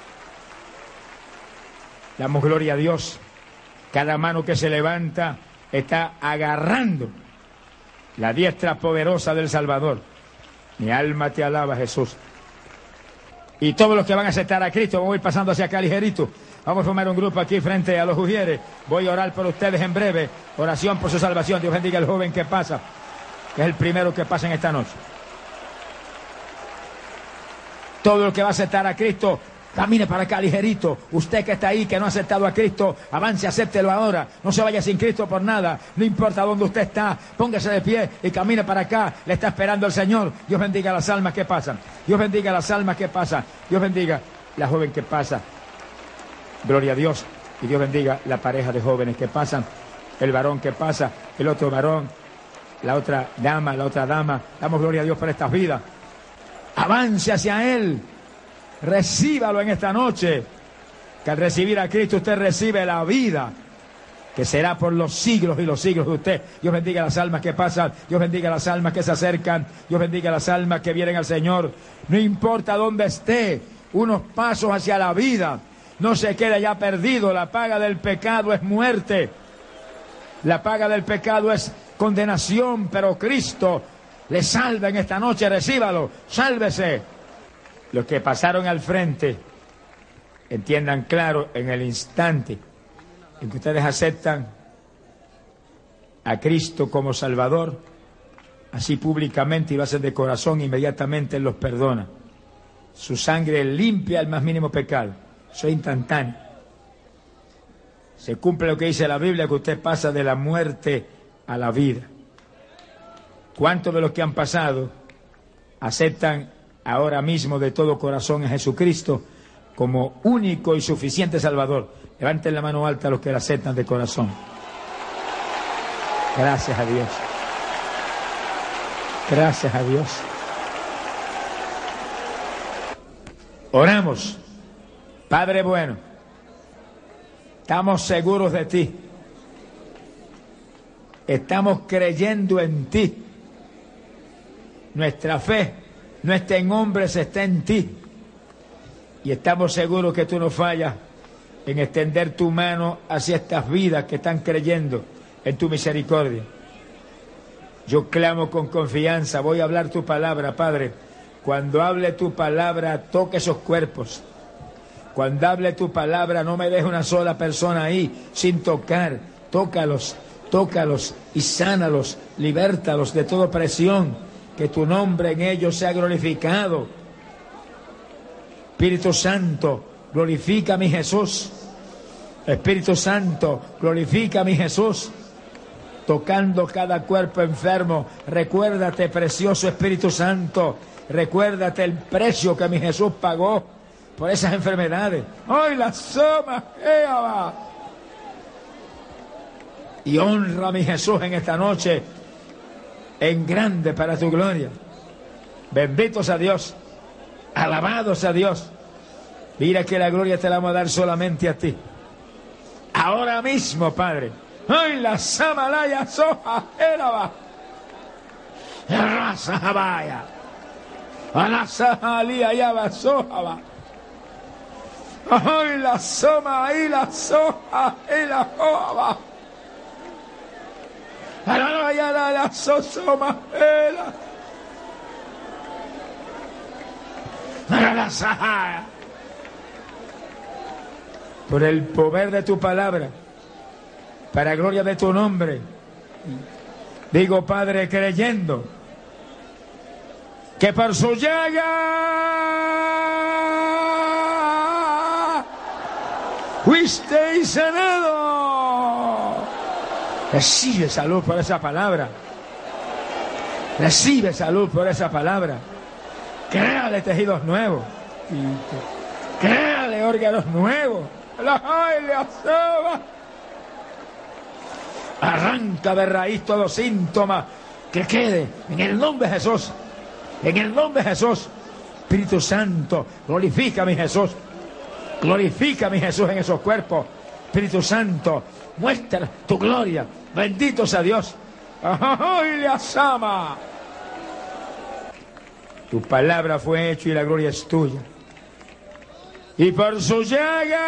Damos gloria a Dios. Cada mano que se levanta está agarrando la diestra poderosa del Salvador. Mi alma te alaba, Jesús. Y todos los que van a aceptar a Cristo, vamos a ir pasando hacia acá ligerito. Vamos a formar un grupo aquí frente a los ujieres. Voy a orar por ustedes en breve. Oración por su salvación. Dios bendiga al joven que pasa, que es el primero que pasa en esta noche. Todo el que va a aceptar a Cristo, camine para acá ligerito. Usted que está ahí, que no ha aceptado a Cristo, avance, acéptelo ahora. No se vaya sin Cristo por nada. No importa dónde usted está, póngase de pie y camine para acá. Le está esperando el Señor. Dios bendiga las almas que pasan. Dios bendiga las almas que pasan. Dios bendiga la joven que pasa. Gloria a Dios. Y Dios bendiga la pareja de jóvenes que pasan, el varón que pasa, el otro varón, la otra dama, la otra dama. Damos gloria a Dios por estas vidas. Avance hacia Él. Recíbalo en esta noche. Que al recibir a Cristo usted recibe la vida, que será por los siglos y los siglos de usted. Dios bendiga las almas que pasan. Dios bendiga las almas que se acercan. Dios bendiga las almas que vienen al Señor. No importa dónde esté, unos pasos hacia la vida. No se quede ya perdido. La paga del pecado es muerte. La paga del pecado es condenación, pero Cristo le salva en esta noche. Recíbalo, sálvese. Los que pasaron al frente, entiendan claro, en el instante en que ustedes aceptan a Cristo como Salvador, así públicamente, y lo hacen de corazón, inmediatamente Él los perdona. Su sangre limpia el más mínimo pecado. Eso es instantáneo. Se cumple lo que dice la Biblia, que usted pasa de la muerte a la vida. ¿Cuántos de los que han pasado aceptan ahora mismo de todo corazón a Jesucristo como único y suficiente Salvador? Levanten la mano alta a los que la aceptan de corazón. Gracias a Dios. Gracias a Dios. Oramos. Padre bueno, estamos seguros de ti. Estamos creyendo en ti. Nuestra fe no está en hombres, está en ti. Y estamos seguros que tú no fallas en extender tu mano hacia estas vidas que están creyendo en tu misericordia. Yo clamo con confianza, voy a hablar tu palabra, Padre. Cuando hable tu palabra, toque esos cuerpos. Cuando hable tu palabra, no me deje una sola persona ahí sin tocar. Tócalos, tócalos y sánalos, libértalos de toda opresión. Que tu nombre en ellos sea glorificado. Espíritu Santo, glorifica a mi Jesús. Espíritu Santo, glorifica a mi Jesús. Tocando cada cuerpo enfermo, recuérdate, precioso Espíritu Santo, recuérdate el precio que mi Jesús pagó por esas enfermedades. ¡Ay, la soma! ¡Eva! Y honra a mi Jesús en esta noche, en grande para tu gloria. Benditos a Dios. Alabados a Dios. Mira que la gloria te la vamos a dar solamente a ti. Ahora mismo, Padre. ¡Ay, la samalaya soja! ¡Éraba! ¡Raza jabaya! ¡La sajalía ya va soja! ¡Ay, la soma y la soja! ¡Y la joba! ¡Ay, la la sosoma! ¡La la sahaya! Por el poder de tu palabra, para gloria de tu nombre, digo, Padre, creyendo que por su llaga fuisteis sanado. Recibe salud por esa palabra. Recibe salud por esa palabra. Créale tejidos nuevos. Créale órganos nuevos. La la soba. Arranca de raíz todo síntoma que quede en el nombre de Jesús. En el nombre de Jesús. Espíritu Santo, glorifica a mi Jesús. Glorifica a mi Jesús en esos cuerpos. Espíritu Santo, muestra tu gloria. Bendito sea Dios. ¡Ay, la sama! Tu palabra fue hecha y la gloria es tuya. Y por su llaga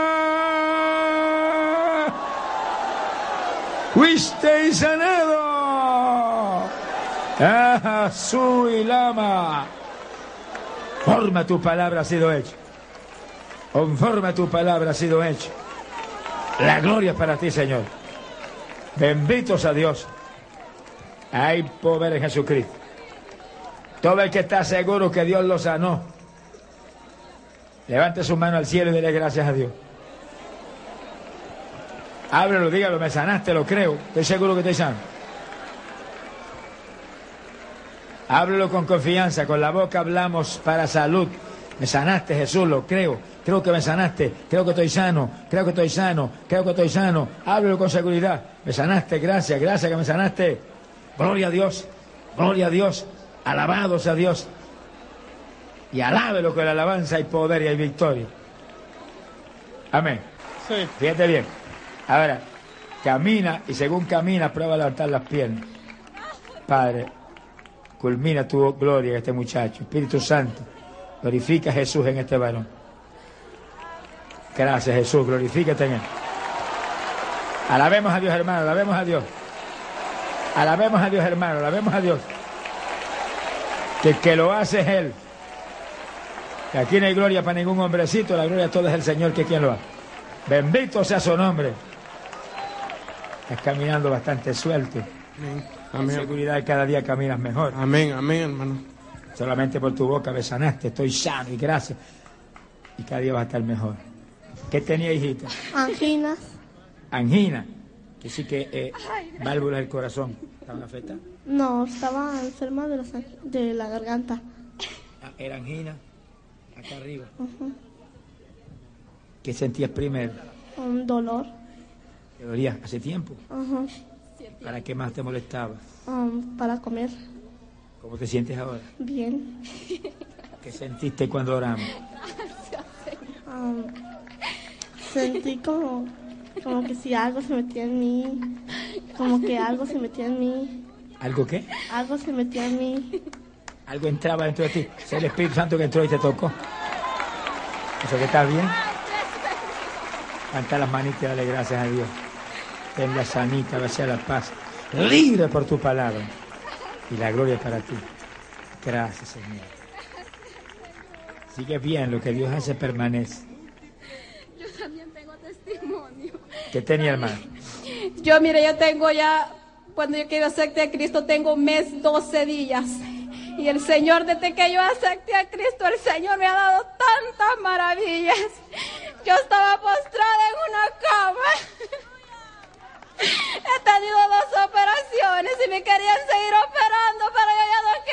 fuisteis sanado. ¡Ah, su y lama! Conforme a tu palabra ha sido hecho. Conforme a tu palabra ha sido hecho. La gloria es para ti, Señor. Benditos a Dios. Hay poder en Jesucristo. Todo el que está seguro que Dios lo sanó, levante su mano al cielo y dele gracias a Dios. Ábrelo, dígalo, me sanaste, lo creo. Estoy seguro que estoy sano. Háblelo con confianza, con la boca hablamos para salud. Me sanaste, Jesús, lo creo. Creo que me sanaste, creo que estoy sano, creo que estoy sano, creo que estoy sano. Háblelo con seguridad. Me sanaste, gracias, gracias que me sanaste. Gloria a Dios, gloria a Dios. Alabados a Dios. Y alábelo con la alabanza hay poder y hay victoria. Amén. Sí. Fíjate bien. Ahora, camina y según camina, prueba a levantar las piernas. Padre, culmina tu gloria en este muchacho. Espíritu Santo, glorifica a Jesús en este varón. Gracias, Jesús, glorifícate en él. Alabemos a Dios, hermano, alabemos a Dios. Alabemos a Dios, hermano, alabemos a Dios. Que el que lo hace es Él. Que aquí no hay gloria para ningún hombrecito, la gloria toda es el Señor, que quien lo hace. Bendito sea su nombre. Estás caminando bastante suelto. Amén. Con Amén. seguridad cada día caminas mejor. Amén, amén, hermano. Solamente por tu boca me sanaste, estoy sano y gracias. Y cada día va a estar mejor. ¿Qué tenía, hijita? Anginas. Angina. Que sí que eh, válvulas del corazón estaban afectadas. No, estaba enferma de la, sang- de la garganta. Ah, era angina. Acá arriba. Ujú. ¿Qué sentías primero? Un dolor. ¿Te dolía hace tiempo? Ujú. ¿Para qué más te molestaba? Um, para comer. ¿Cómo te sientes ahora? Bien. ¿Qué sentiste cuando oramos? Um, sentí como, como que si algo se metía en mí. Como que algo se metía en mí. ¿Algo qué? Algo se metía en mí. Algo entraba dentro de ti. Es el Espíritu Santo que entró y te tocó. ¿Eso que estás bien? Levanta las manitas y dale gracias a Dios. Tenla sanita, vacía la paz. Libre por tu palabra. Y la gloria es para ti. Gracias, Señor. Sigue bien, lo que Dios hace permanece. Yo también tengo testimonio. ¿Qué tenía, hermano? Yo, mire, yo tengo ya, cuando yo quiero acepté a Cristo, tengo un mes, doce días. Y el Señor, desde que yo acepté a Cristo, el Señor me ha dado tantas maravillas. Yo estaba postrada en una cama. He tenido dos operaciones y me querían seguir operando, pero yo ya no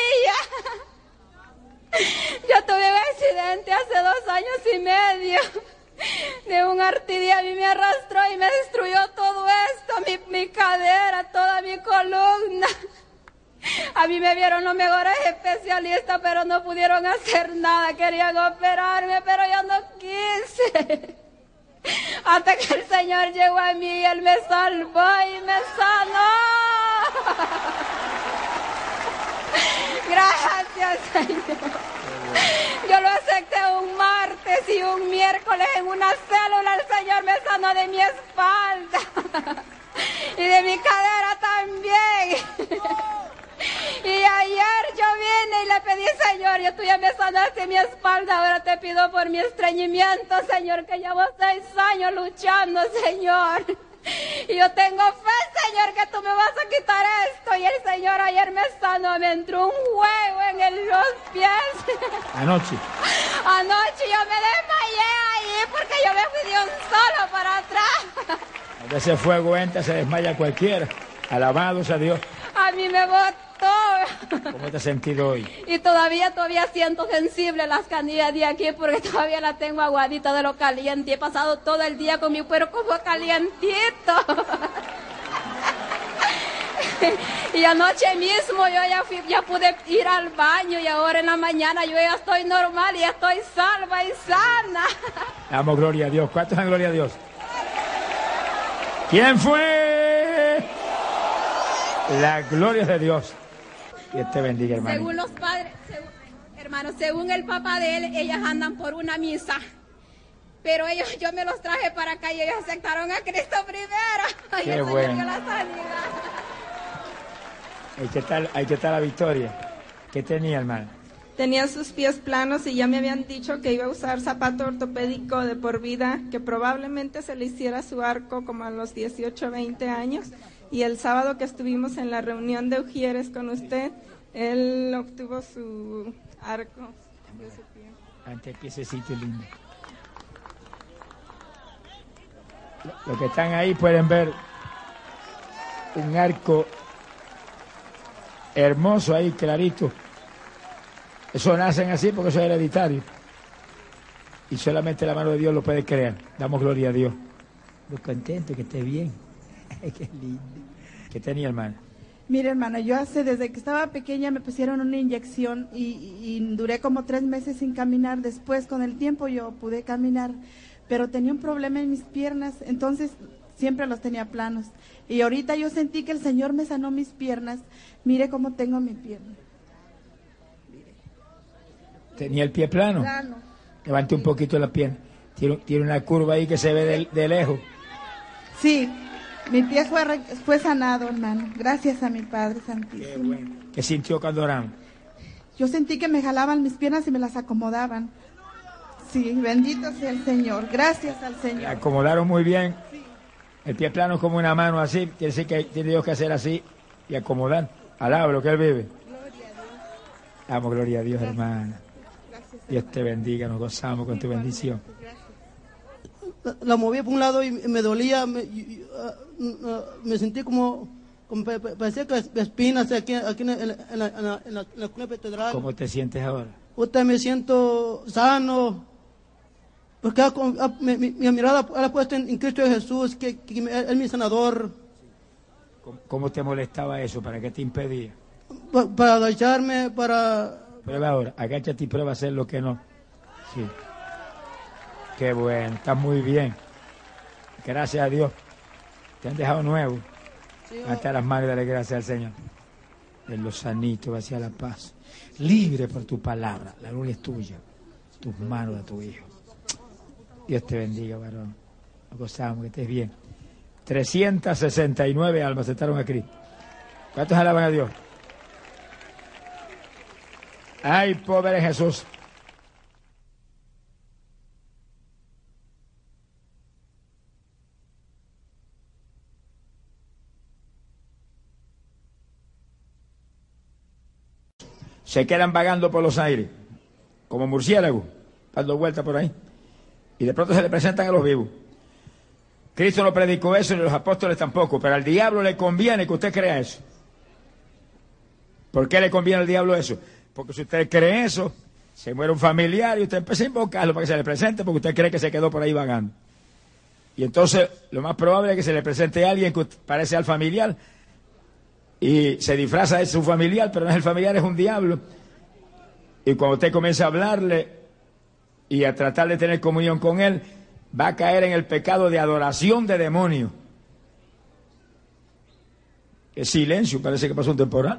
quería. Yo tuve un accidente hace dos años y medio. De un artidia a mí me arrastró y me destruyó todo esto, mi, mi cadera, toda mi columna. A mí me vieron los mejores especialistas, pero no pudieron hacer nada. Querían operarme, pero yo no quise. Hasta que el Señor llegó a mí y Él me salvó y me sanó. Gracias, Señor. Yo lo acepté un martes y un miércoles en una célula. El Señor me sanó de mi espalda y de mi cadera también. Y ayer yo vine y le pedí, Señor, yo tú ya me sanaste mi espalda, ahora te pido por mi estreñimiento, Señor, que llevo seis años luchando, Señor. Y yo tengo fe, Señor, que tú me vas a quitar esto. Y el Señor ayer me sanó, me entró un huevo en el, los pies. Anoche. Anoche yo me desmayé ahí porque yo me fui de un solo para atrás. Cuando ese fuego entra, se desmaya cualquiera. Alabado sea Dios. A mí me botó. ¿Cómo te has sentido hoy? Y todavía, todavía siento sensible las canillas de aquí porque todavía la tengo aguadita de lo caliente. He pasado todo el día con mi cuero como calientito. Y anoche mismo yo ya, fui, ya pude ir al baño y ahora en la mañana yo ya estoy normal y ya estoy salva y sana. Damos gloria a Dios. ¿Cuántos dan gloria a Dios? ¿Quién fue? La gloria de Dios. Dios te bendiga, hermano. Según los padres, según, hermano, según el papá de él, ellas andan por una misa. Pero ellos, yo me los traje para acá y ellos aceptaron a Cristo primero. Qué y el bueno. Señor dio la sanidad. Ahí que está, ahí que está la victoria. ¿Qué tenía, hermano? Tenía sus pies planos y ya me habían dicho que iba a usar zapato ortopédico de por vida, que probablemente se le hiciera su arco como a los dieciocho, veinte años. Y el sábado que estuvimos en la reunión de Ujieres con usted, él obtuvo su arco de su pie. Ante el piececito lindo. Los que están ahí pueden ver un arco hermoso ahí, clarito. Eso nacen así porque eso es hereditario. Y solamente la mano de Dios lo puede crear. Damos gloria a Dios. Muy contento que esté bien. Qué lindo. ¿Qué tenía, hermana? Mire, hermana, yo hace, desde que estaba pequeña me pusieron una inyección y, y duré como tres meses sin caminar. Después, con el tiempo, yo pude caminar, pero tenía un problema en mis piernas, entonces siempre los tenía planos. Y ahorita yo sentí que el Señor me sanó mis piernas. Mire cómo tengo mi pierna. ¿Tenía el pie plano? Plano. Levante un poquito la pierna. Tiene, tiene una curva ahí que se ve de, de lejos. Sí, mi pie fue, re- fue sanado, hermano, gracias a mi Padre Santísimo. Qué bueno. ¿Qué sintió cuando oramos? Yo sentí que me jalaban mis piernas y me las acomodaban. Sí, bendito sea el Señor, gracias al Le Señor. acomodaron muy bien. El pie plano es como una mano así. Quiere decir que tiene Dios que hacer así y acomodar. Alaba lo que Él vive. Damos gloria a Dios, hermana. Dios te bendiga, nos gozamos con tu bendición. La, la moví por un lado y me dolía, me, y, uh, uh, me sentí como, como pa- pa- parecía que espinas aquí, aquí en, la, en, la, en, la, en, la, en la cuna petedral. ¿Cómo te sientes ahora? Ahorita me siento sano, porque ah, con- ah, mi, mi, mi mirada la puesta en, en Cristo Jesús, que, que me- Él es mi sanador, ¿Cómo, cómo te molestaba eso? ¿Para qué te impedía? pa- para agacharme, para... Prueba ahora, agáchate y prueba a hacer lo que no. Sí. Qué bueno, estás muy bien. Gracias a Dios. Te han dejado nuevo. Sí, Hasta las manos y dale gracias al Señor. En los sanitos, hacia la paz. Libre por tu palabra. La gloria es tuya. Tus manos de tu Hijo. Dios te bendiga, varón. Nos gozamos, que estés bien. trescientas sesenta y nueve almas aceptaron a Cristo. ¿Cuántos alaban a Dios? Ay, pobre Jesús. Se quedan vagando por los aires, como murciélagos, dando vueltas por ahí. Y de pronto se le presentan a los vivos. Cristo no predicó eso, ni los apóstoles tampoco, pero al diablo le conviene que usted crea eso. ¿Por qué le conviene al diablo eso? Porque si usted cree eso, se muere un familiar y usted empieza a invocarlo para que se le presente porque usted cree que se quedó por ahí vagando. Y entonces lo más probable es que se le presente a alguien que parece al familiar y se disfraza de su familiar, pero no es el familiar, es un diablo. Y cuando usted comienza a hablarle y a tratar de tener comunión con él, va a caer en el pecado de adoración de demonio. Qué silencio, parece que pasó un temporal.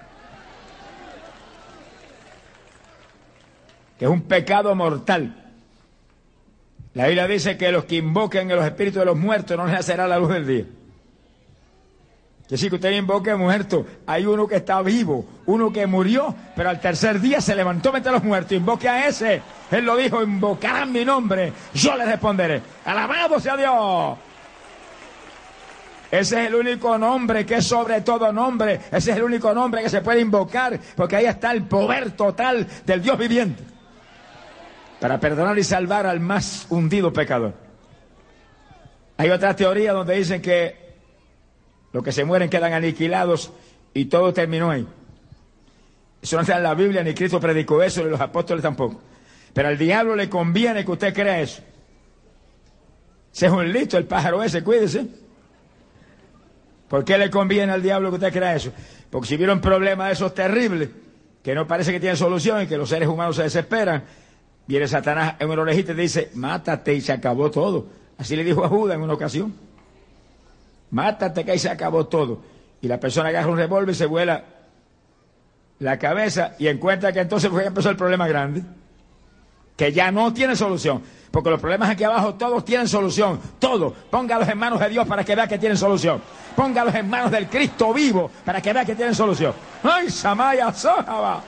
Que es un pecado mortal. La Biblia dice que los que invoquen en los espíritus de los muertos no les hacerá la luz del día. Que si que usted invoque muerto, hay uno que está vivo, uno que murió, pero al tercer día se levantó entre los muertos. Invoque a ese. Él lo dijo, invocarán mi nombre, yo les responderé. Alabado sea Dios. Ese es el único nombre que es sobre todo nombre. Ese es el único nombre que se puede invocar, porque ahí está el poder total del Dios viviente para perdonar y salvar al más hundido pecador. Hay otra teoría donde dicen que los que se mueren quedan aniquilados y todo terminó ahí. Eso no está en la Biblia, ni Cristo predicó eso, ni los apóstoles tampoco. Pero al diablo le conviene que usted crea eso. Ese es un listo, el pájaro ese, cuídese. ¿Por qué le conviene al diablo que usted crea eso? Porque si hubiera un problema de esos terribles, que no parece que tienen solución y que los seres humanos se desesperan, viene Satanás en una orejita y te dice, mátate y se acabó todo. Así le dijo a Judas en una ocasión. Mátate que ahí se acabó todo. Y la persona agarra un revólver y se vuela la cabeza y encuentra que entonces fue que empezó el problema grande. Que ya no tiene solución. Porque los problemas aquí abajo todos tienen solución. Todos. Póngalos en manos de Dios para que vea que tienen solución. Póngalos en manos del Cristo vivo para que vea que tienen solución. ¡Ay, Samaya Sojaba!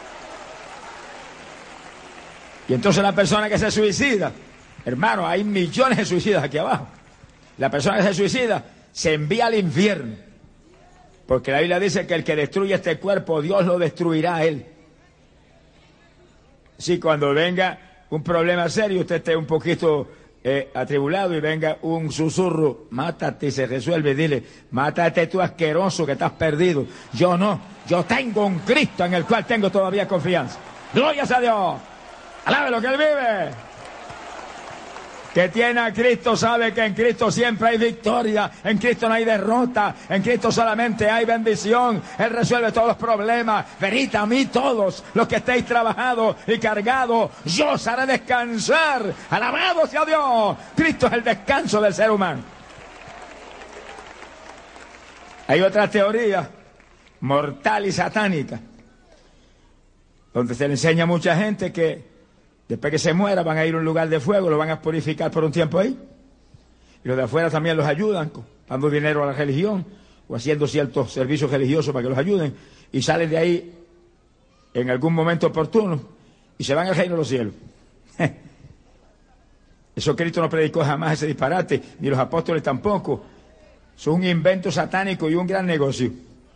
Y entonces la persona que se suicida, hermano, hay millones de suicidas aquí abajo. La persona que se suicida se envía al infierno. Porque la Biblia dice que el que destruye este cuerpo, Dios lo destruirá a él. Si cuando venga un problema serio, usted esté un poquito eh, atribulado y venga un susurro, mátate y se resuelve, dile, mátate tú asqueroso que estás perdido. Yo no, yo tengo un Cristo en el cual tengo todavía confianza. Glorias a Dios. Alabe lo que Él vive. Que tiene a Cristo sabe que en Cristo siempre hay victoria, en Cristo no hay derrota, en Cristo solamente hay bendición. Él resuelve todos los problemas. Venid a mí todos los que estéis trabajados y cargados, yo os haré descansar. Alabado sea Dios. Cristo es el descanso del ser humano. Hay otra teoría mortal y satánica, donde se le enseña a mucha gente que después que se muera van a ir a un lugar de fuego, lo van a purificar por un tiempo ahí. Y los de afuera también los ayudan, dando dinero a la religión o haciendo ciertos servicios religiosos para que los ayuden. Y salen de ahí en algún momento oportuno y se van al reino de los cielos. Eso Cristo no predicó jamás ese disparate, ni los apóstoles tampoco. Son un invento satánico y un gran negocio.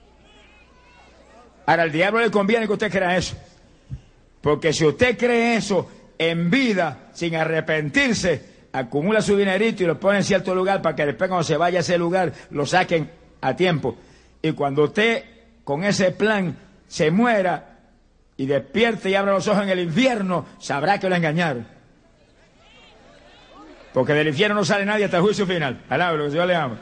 Ahora, al diablo le conviene que usted crea eso. Porque si usted cree eso en vida, sin arrepentirse, acumula su dinerito y lo pone en cierto lugar para que después cuando se vaya a ese lugar lo saquen a tiempo. Y cuando usted con ese plan se muera y despierte y abra los ojos en el infierno, sabrá que lo engañaron. Porque del infierno no sale nadie hasta el juicio final. Alabro, que el Señor le ama.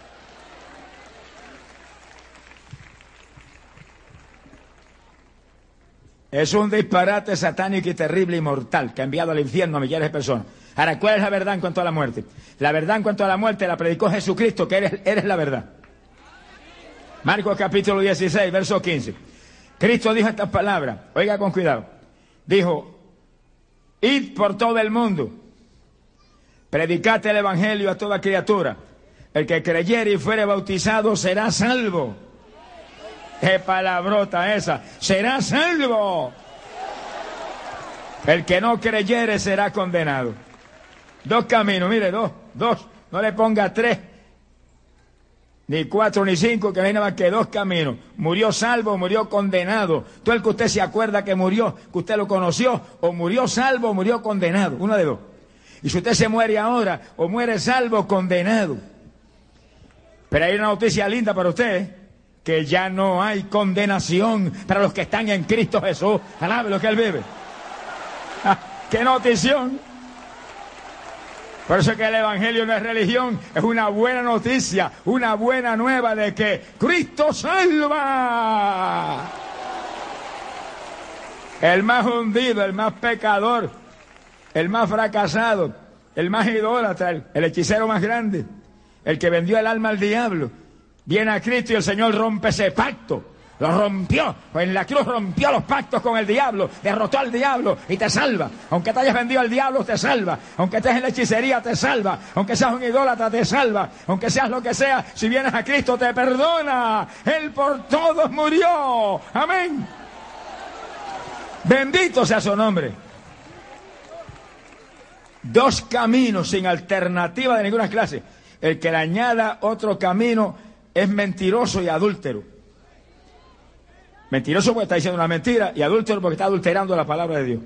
Es un disparate satánico y terrible y mortal que ha enviado al infierno a millares de personas. Ahora, ¿cuál es la verdad en cuanto a la muerte? La verdad en cuanto a la muerte la predicó Jesucristo, que eres, eres la verdad. Marcos capítulo dieciséis, verso quince. Cristo dijo estas palabras, oiga con cuidado. Dijo, id por todo el mundo, predicad el evangelio a toda criatura. El que creyere y fuere bautizado será salvo. ¡Qué palabrota esa! ¡Será salvo! El que no creyere será condenado. Dos caminos, mire, dos, dos. No le ponga tres, ni cuatro, ni cinco, que no hay nada más que dos caminos. Murió salvo, murió condenado. Todo el que usted se acuerda que murió, que usted lo conoció, o murió salvo o murió condenado. Uno de dos. Y si usted se muere ahora, o muere salvo o condenado. Pero hay una noticia linda para usted, ¿eh? Que ya no hay condenación para los que están en Cristo Jesús. Alabe lo que Él vive. ¡Ah, qué notición! Por eso es que el evangelio no es religión, es una buena noticia, una buena nueva de que Cristo salva. El más hundido, el más pecador, el más fracasado, el más idólatra, el, el hechicero más grande, el que vendió el alma al diablo, viene a Cristo y el Señor rompe ese pacto. Lo rompió, pues en la cruz rompió los pactos con el diablo, derrotó al diablo y te salva. Aunque te hayas vendido al diablo, te salva. Aunque estés en la hechicería, te salva. Aunque seas un idólatra, te salva. Aunque seas lo que sea, si vienes a Cristo, te perdona. Él por todos murió. Amén. Bendito sea su nombre. Dos caminos sin alternativa de ninguna clase. El que le añada otro camino es mentiroso y adúltero. Mentiroso porque está diciendo una mentira y adúltero porque está adulterando la palabra de Dios.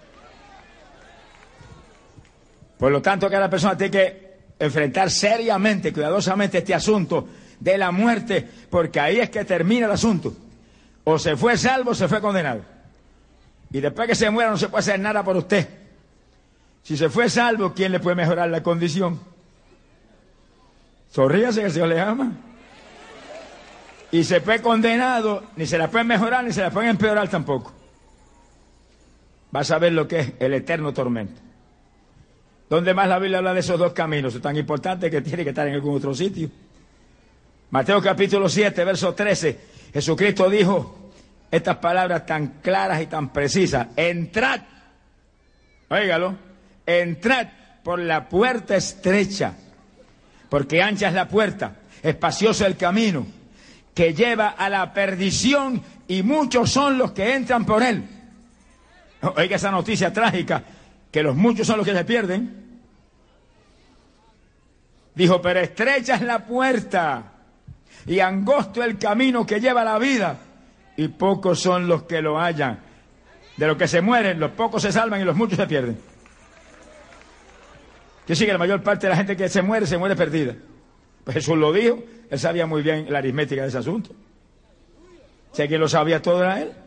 Por lo tanto, cada persona tiene que enfrentar seriamente, cuidadosamente este asunto de la muerte, porque ahí es que termina el asunto. O se fue salvo o se fue condenado. Y después que se muera no se puede hacer nada por usted. Si se fue salvo, ¿quién le puede mejorar la condición? Sonríase que el Señor le ama. Y se fue condenado, ni se la pueden mejorar, ni se la pueden empeorar tampoco. Vas a ver lo que es el eterno tormento. ¿Dónde más la Biblia habla de esos dos caminos? Es tan importante que tiene que estar en algún otro sitio. Mateo capítulo siete, verso trece. Jesucristo dijo estas palabras tan claras y tan precisas. Entrad, óigalo, entrad por la puerta estrecha, porque ancha es la puerta, espacioso el camino que lleva a la perdición y muchos son los que entran por él. Oiga esa noticia trágica, que los muchos son los que se pierden. Dijo, pero estrecha es la puerta y angosto el camino que lleva a la vida y pocos son los que lo hallan. De los que se mueren, los pocos se salvan y los muchos se pierden. Yo sí que la mayor parte de la gente que se muere, se muere perdida. Pues Jesús lo dijo, él sabía muy bien la aritmética de ese asunto. Sé que lo sabía todo era él.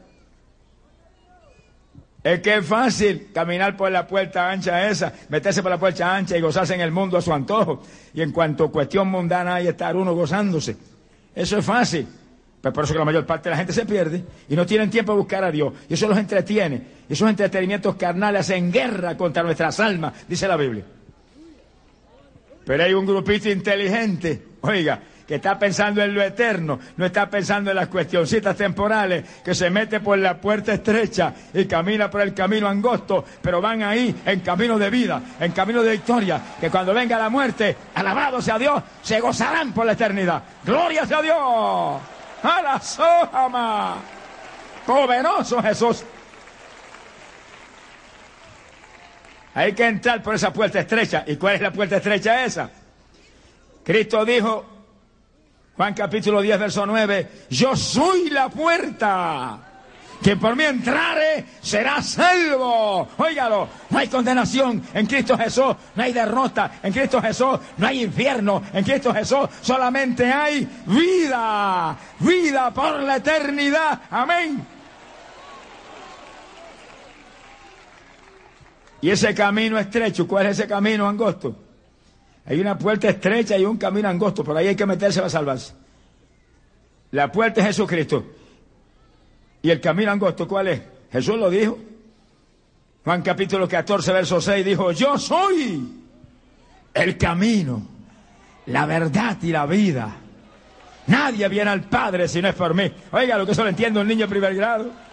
Es que es fácil caminar por la puerta ancha esa, meterse por la puerta ancha y gozarse en el mundo a su antojo. Y en cuanto a cuestión mundana hay estar uno gozándose. Eso es fácil. Pero por eso que la mayor parte de la gente se pierde y no tienen tiempo de buscar a Dios. Y eso los entretiene. Y esos entretenimientos carnales hacen guerra contra nuestras almas, dice la Biblia. Pero hay un grupito inteligente, oiga, que está pensando en lo eterno, no está pensando en las cuestioncitas temporales, que se mete por la puerta estrecha y camina por el camino angosto, pero van ahí en camino de vida, en camino de victoria, que cuando venga la muerte, alabado sea Dios, se gozarán por la eternidad. ¡Gloria sea Dios! ¡A la sojama! ¡Poderoso Jesús! Hay que entrar por esa puerta estrecha. ¿Y cuál es la puerta estrecha esa? Cristo dijo, Juan capítulo diez, verso nueve, yo soy la puerta. Quien por mí entrare será salvo. Óigalo, no hay condenación en Cristo Jesús, no hay derrota en Cristo Jesús, no hay infierno en Cristo Jesús, solamente hay vida, vida por la eternidad. Amén. Y ese camino estrecho, ¿cuál es ese camino angosto? Hay una puerta estrecha y un camino angosto, por ahí hay que meterse para salvarse. La puerta es Jesucristo. ¿Y el camino angosto cuál es? Jesús lo dijo. Juan capítulo catorce, verso seis, dijo, yo soy el camino, la verdad y la vida. Nadie viene al Padre si no es por mí. Oiga, lo que eso lo entiende un niño de primer grado.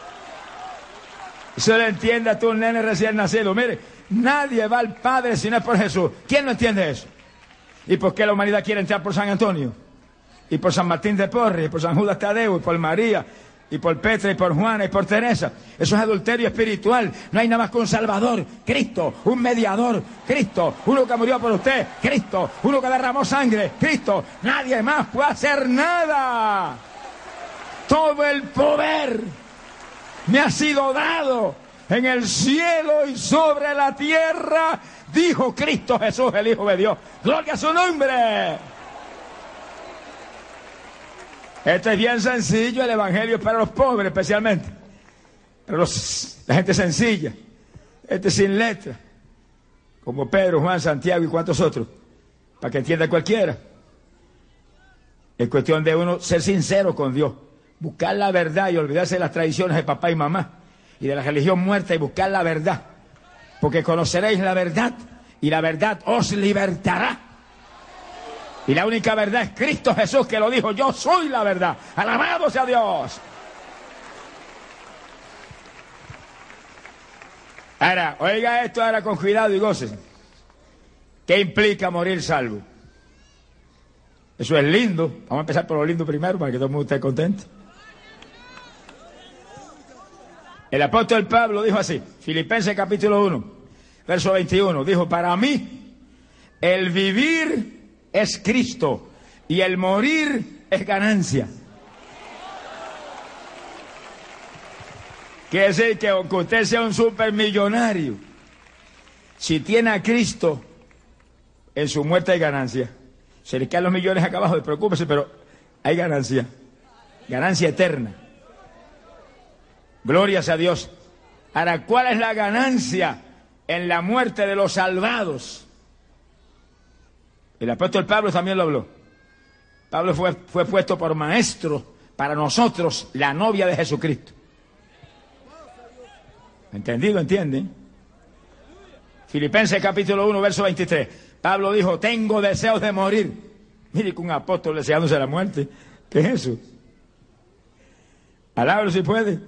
Eso lo entiende a tú, un nene recién nacido. Mire, nadie va al Padre si no es por Jesús. ¿Quién no entiende eso? ¿Y por qué la humanidad quiere entrar por San Antonio? Y por San Martín de Porres, y por San Judas Tadeo, y por María, y por Petra, y por Juana, y por Teresa. Eso es adulterio espiritual. No hay nada más que un Salvador, Cristo, un mediador, Cristo, uno que murió por usted, Cristo, uno que derramó sangre, Cristo. Nadie más puede hacer nada. Todo el poder me ha sido dado en el cielo y sobre la tierra, dijo Cristo Jesús, el Hijo de Dios. ¡Gloria a su nombre! Esto es bien sencillo, el evangelio es para los pobres especialmente, para los, la gente sencilla, este sin letra. como Pedro, Juan, Santiago y cuantos otros, para que entienda cualquiera. Es cuestión de uno ser sincero con Dios, buscar la verdad y olvidarse de las tradiciones de papá y mamá y de la religión muerta y buscar la verdad, porque conoceréis la verdad y la verdad os libertará. Y la única verdad es Cristo Jesús, que lo dijo: yo soy la verdad. Alabado sea Dios. Ahora, oiga esto ahora con cuidado y gócese. ¿Qué implica morir salvo? Eso es lindo. Vamos a empezar por lo lindo primero para que todo el mundo esté contento. El apóstol Pablo dijo así, Filipenses capítulo uno, verso veintiuno, dijo: para mí el vivir es Cristo y el morir es ganancia. Quiere decir que aunque usted sea un supermillonario, si tiene a Cristo, en su muerte hay ganancia. Se le caen los millones acá abajo, preocúpese, pero hay ganancia. Ganancia eterna. Gloria sea a Dios. Ahora, ¿cuál es la ganancia en la muerte de los salvados? El apóstol Pablo también lo habló. Pablo fue, fue puesto por maestro para nosotros, la novia de Jesucristo. ¿Entendido? ¿Entienden? Filipenses capítulo uno, verso veintitrés. Pablo dijo: tengo deseos de morir. Mire que un apóstol deseándose la muerte. ¿Qué es eso? Alábalo si puede.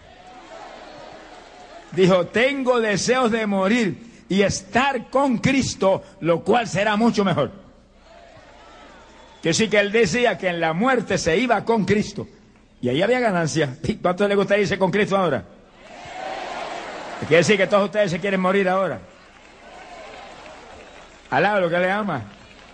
Dijo: tengo deseos de morir y estar con Cristo, lo cual será mucho mejor. Que sí, que él decía que en la muerte se iba con Cristo y ahí había ganancia. ¿Y cuánto le gusta irse con Cristo ahora? Quiere decir que todos ustedes se quieren morir ahora. Alaba lo que le ama.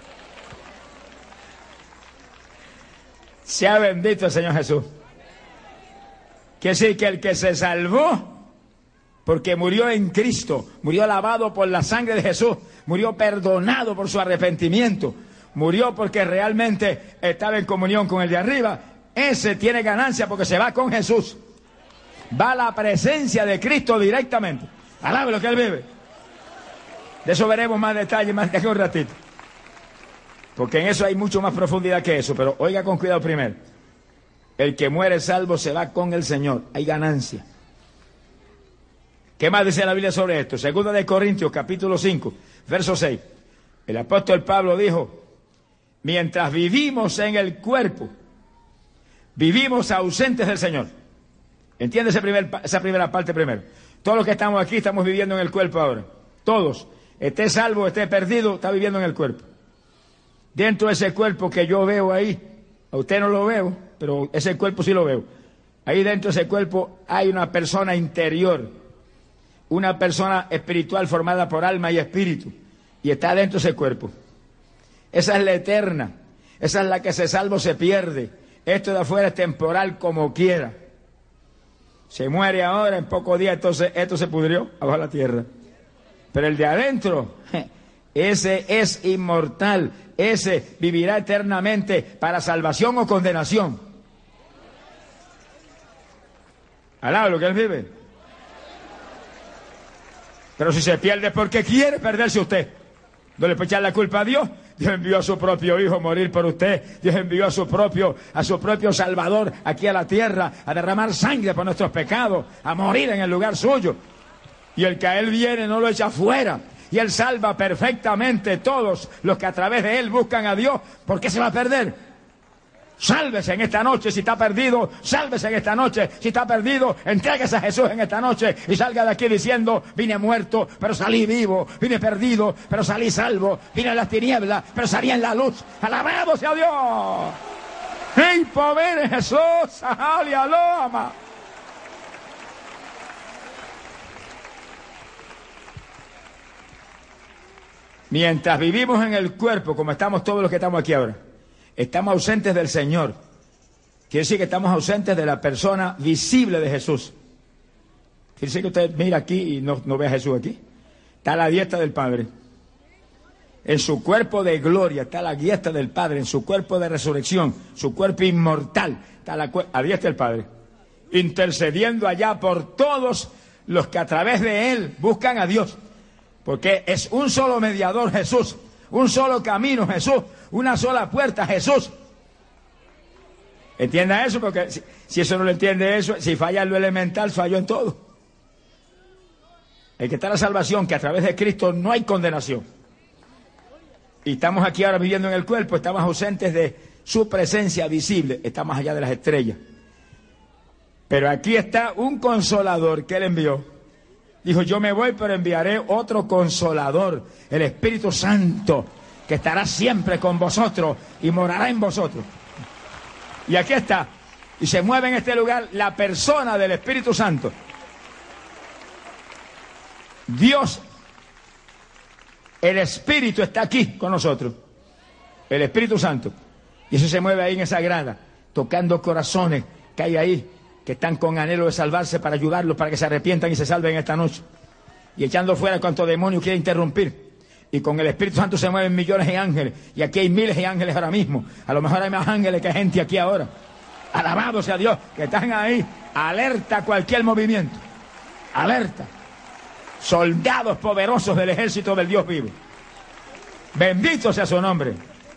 Sea bendito el Señor Jesús. Quiere decir que el que se salvó, porque murió en Cristo, murió lavado por la sangre de Jesús, murió perdonado por su arrepentimiento, murió porque realmente estaba en comunión con el de arriba, ese tiene ganancia porque se va con Jesús. Va a la presencia de Cristo directamente. Alabe lo que él vive. De eso veremos más detalles más de aquí un ratito. Porque en eso hay mucho más profundidad que eso. Pero oiga con cuidado primero. El que muere salvo se va con el Señor. Hay ganancia. ¿Qué más dice la Biblia sobre esto? Segunda de Corintios, capítulo cinco, verso seis. El apóstol Pablo dijo: mientras vivimos en el cuerpo, vivimos ausentes del Señor. ¿Entiende ese primer, esa primera parte primero? Todos los que estamos aquí estamos viviendo en el cuerpo ahora. Todos. Esté salvo, esté perdido, está viviendo en el cuerpo. Dentro de ese cuerpo que yo veo ahí, a usted no lo veo, pero ese cuerpo sí lo veo. Ahí dentro de ese cuerpo hay una persona interior, una persona espiritual formada por alma y espíritu, y está dentro de ese cuerpo. Esa es la eterna, esa es la que se salvo se pierde. Esto de afuera es temporal como quiera. Se muere ahora, en pocos días, entonces esto se pudrió abajo de la tierra. Pero el de adentro, ese es inmortal, ese vivirá eternamente para salvación o condenación. Alaba lo que él vive. Pero si se pierde porque quiere perderse usted, no le puede echar la culpa a Dios. Dios envió a su propio Hijo a morir por usted. Dios envió a su propio, a su propio Salvador aquí a la tierra, a derramar sangre por nuestros pecados, a morir en el lugar suyo. Y el que a Él viene no lo echa fuera. Y Él salva perfectamente todos los que a través de Él buscan a Dios. ¿Por qué se va a perder? Sálvese en esta noche si está perdido. Sálvese en esta noche si está perdido. Entréguese a Jesús en esta noche y salga de aquí diciendo: vine muerto, pero salí vivo. Vine perdido, pero salí salvo. Vine en las tinieblas, pero salí en la luz. Alabado sea Dios. ¡Hey, pobre Jesús! ¡Aleluya! Mientras vivimos en el cuerpo, como estamos todos los que estamos aquí ahora, estamos ausentes del Señor. Quiere decir que estamos ausentes de la persona visible de Jesús. Quiere decir que usted mira aquí y no, no ve a Jesús aquí. Está a la diestra del Padre. En su cuerpo de gloria está la diestra del Padre. En su cuerpo de resurrección, su cuerpo inmortal, está a la, a diestra del Padre. Intercediendo allá por todos los que a través de Él buscan a Dios. Porque es un solo mediador, Jesús. Un solo camino, Jesús. Una sola puerta, Jesús. Entienda eso, porque si, si eso no lo entiende eso, si falla en lo elemental, falló en todo. El que está en la salvación, que a través de Cristo no hay condenación. Y estamos aquí ahora viviendo en el cuerpo, estamos ausentes de su presencia visible, está más allá de las estrellas. Pero aquí está un consolador que él envió. Dijo, yo me voy, pero enviaré otro consolador, el Espíritu Santo, que estará siempre con vosotros y morará en vosotros. Y aquí está. Y se mueve en este lugar la persona del Espíritu Santo. Dios, el Espíritu está aquí con nosotros. El Espíritu Santo. Y eso se mueve ahí en esa grada, tocando corazones que hay ahí, que están con anhelo de salvarse, para ayudarlos, para que se arrepientan y se salven esta noche. Y echando fuera cuanto demonio quiere interrumpir. Y con el Espíritu Santo se mueven millones de ángeles. Y aquí hay miles de ángeles ahora mismo. A lo mejor hay más ángeles que gente aquí ahora. Alabado sea Dios, que están ahí, alerta a cualquier movimiento. Alerta. Soldados poderosos del ejército del Dios vivo. Bendito sea su nombre.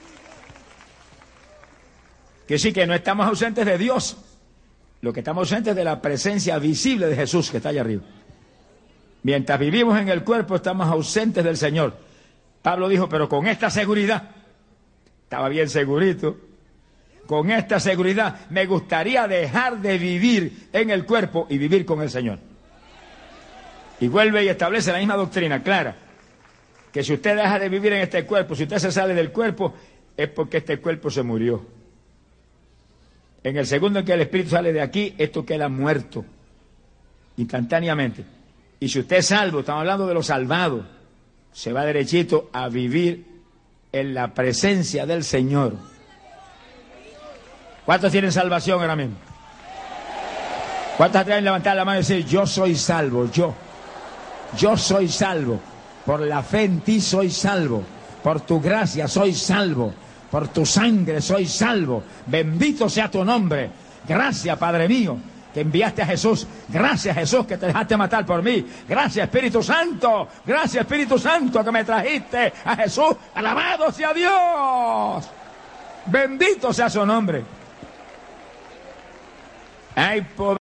Que sí, que no estamos ausentes de Dios. Lo que estamos ausentes es de la presencia visible de Jesús, que está allá arriba. Mientras vivimos en el cuerpo, estamos ausentes del Señor. Pablo dijo, pero con esta seguridad, estaba bien segurito, con esta seguridad me gustaría dejar de vivir en el cuerpo y vivir con el Señor. Y vuelve y establece la misma doctrina clara, que si usted deja de vivir en este cuerpo, si usted se sale del cuerpo, es porque este cuerpo se murió. En el segundo en que el Espíritu sale de aquí, esto queda muerto, instantáneamente. Y si usted es salvo, estamos hablando de los salvados, se va derechito a vivir en la presencia del Señor. ¿Cuántos tienen salvación ahora mismo? ¿Cuántos atreven a levantar la mano y decir, yo soy salvo, yo? Yo soy salvo. Por la fe en ti soy salvo. Por tu gracia soy salvo. Por tu sangre soy salvo. Bendito sea tu nombre. Gracias, Padre mío, que enviaste a Jesús. Gracias, Jesús, que te dejaste matar por mí. Gracias, Espíritu Santo. Gracias, Espíritu Santo, que me trajiste a Jesús. Alabado sea Dios. Bendito sea su nombre. Hay poder.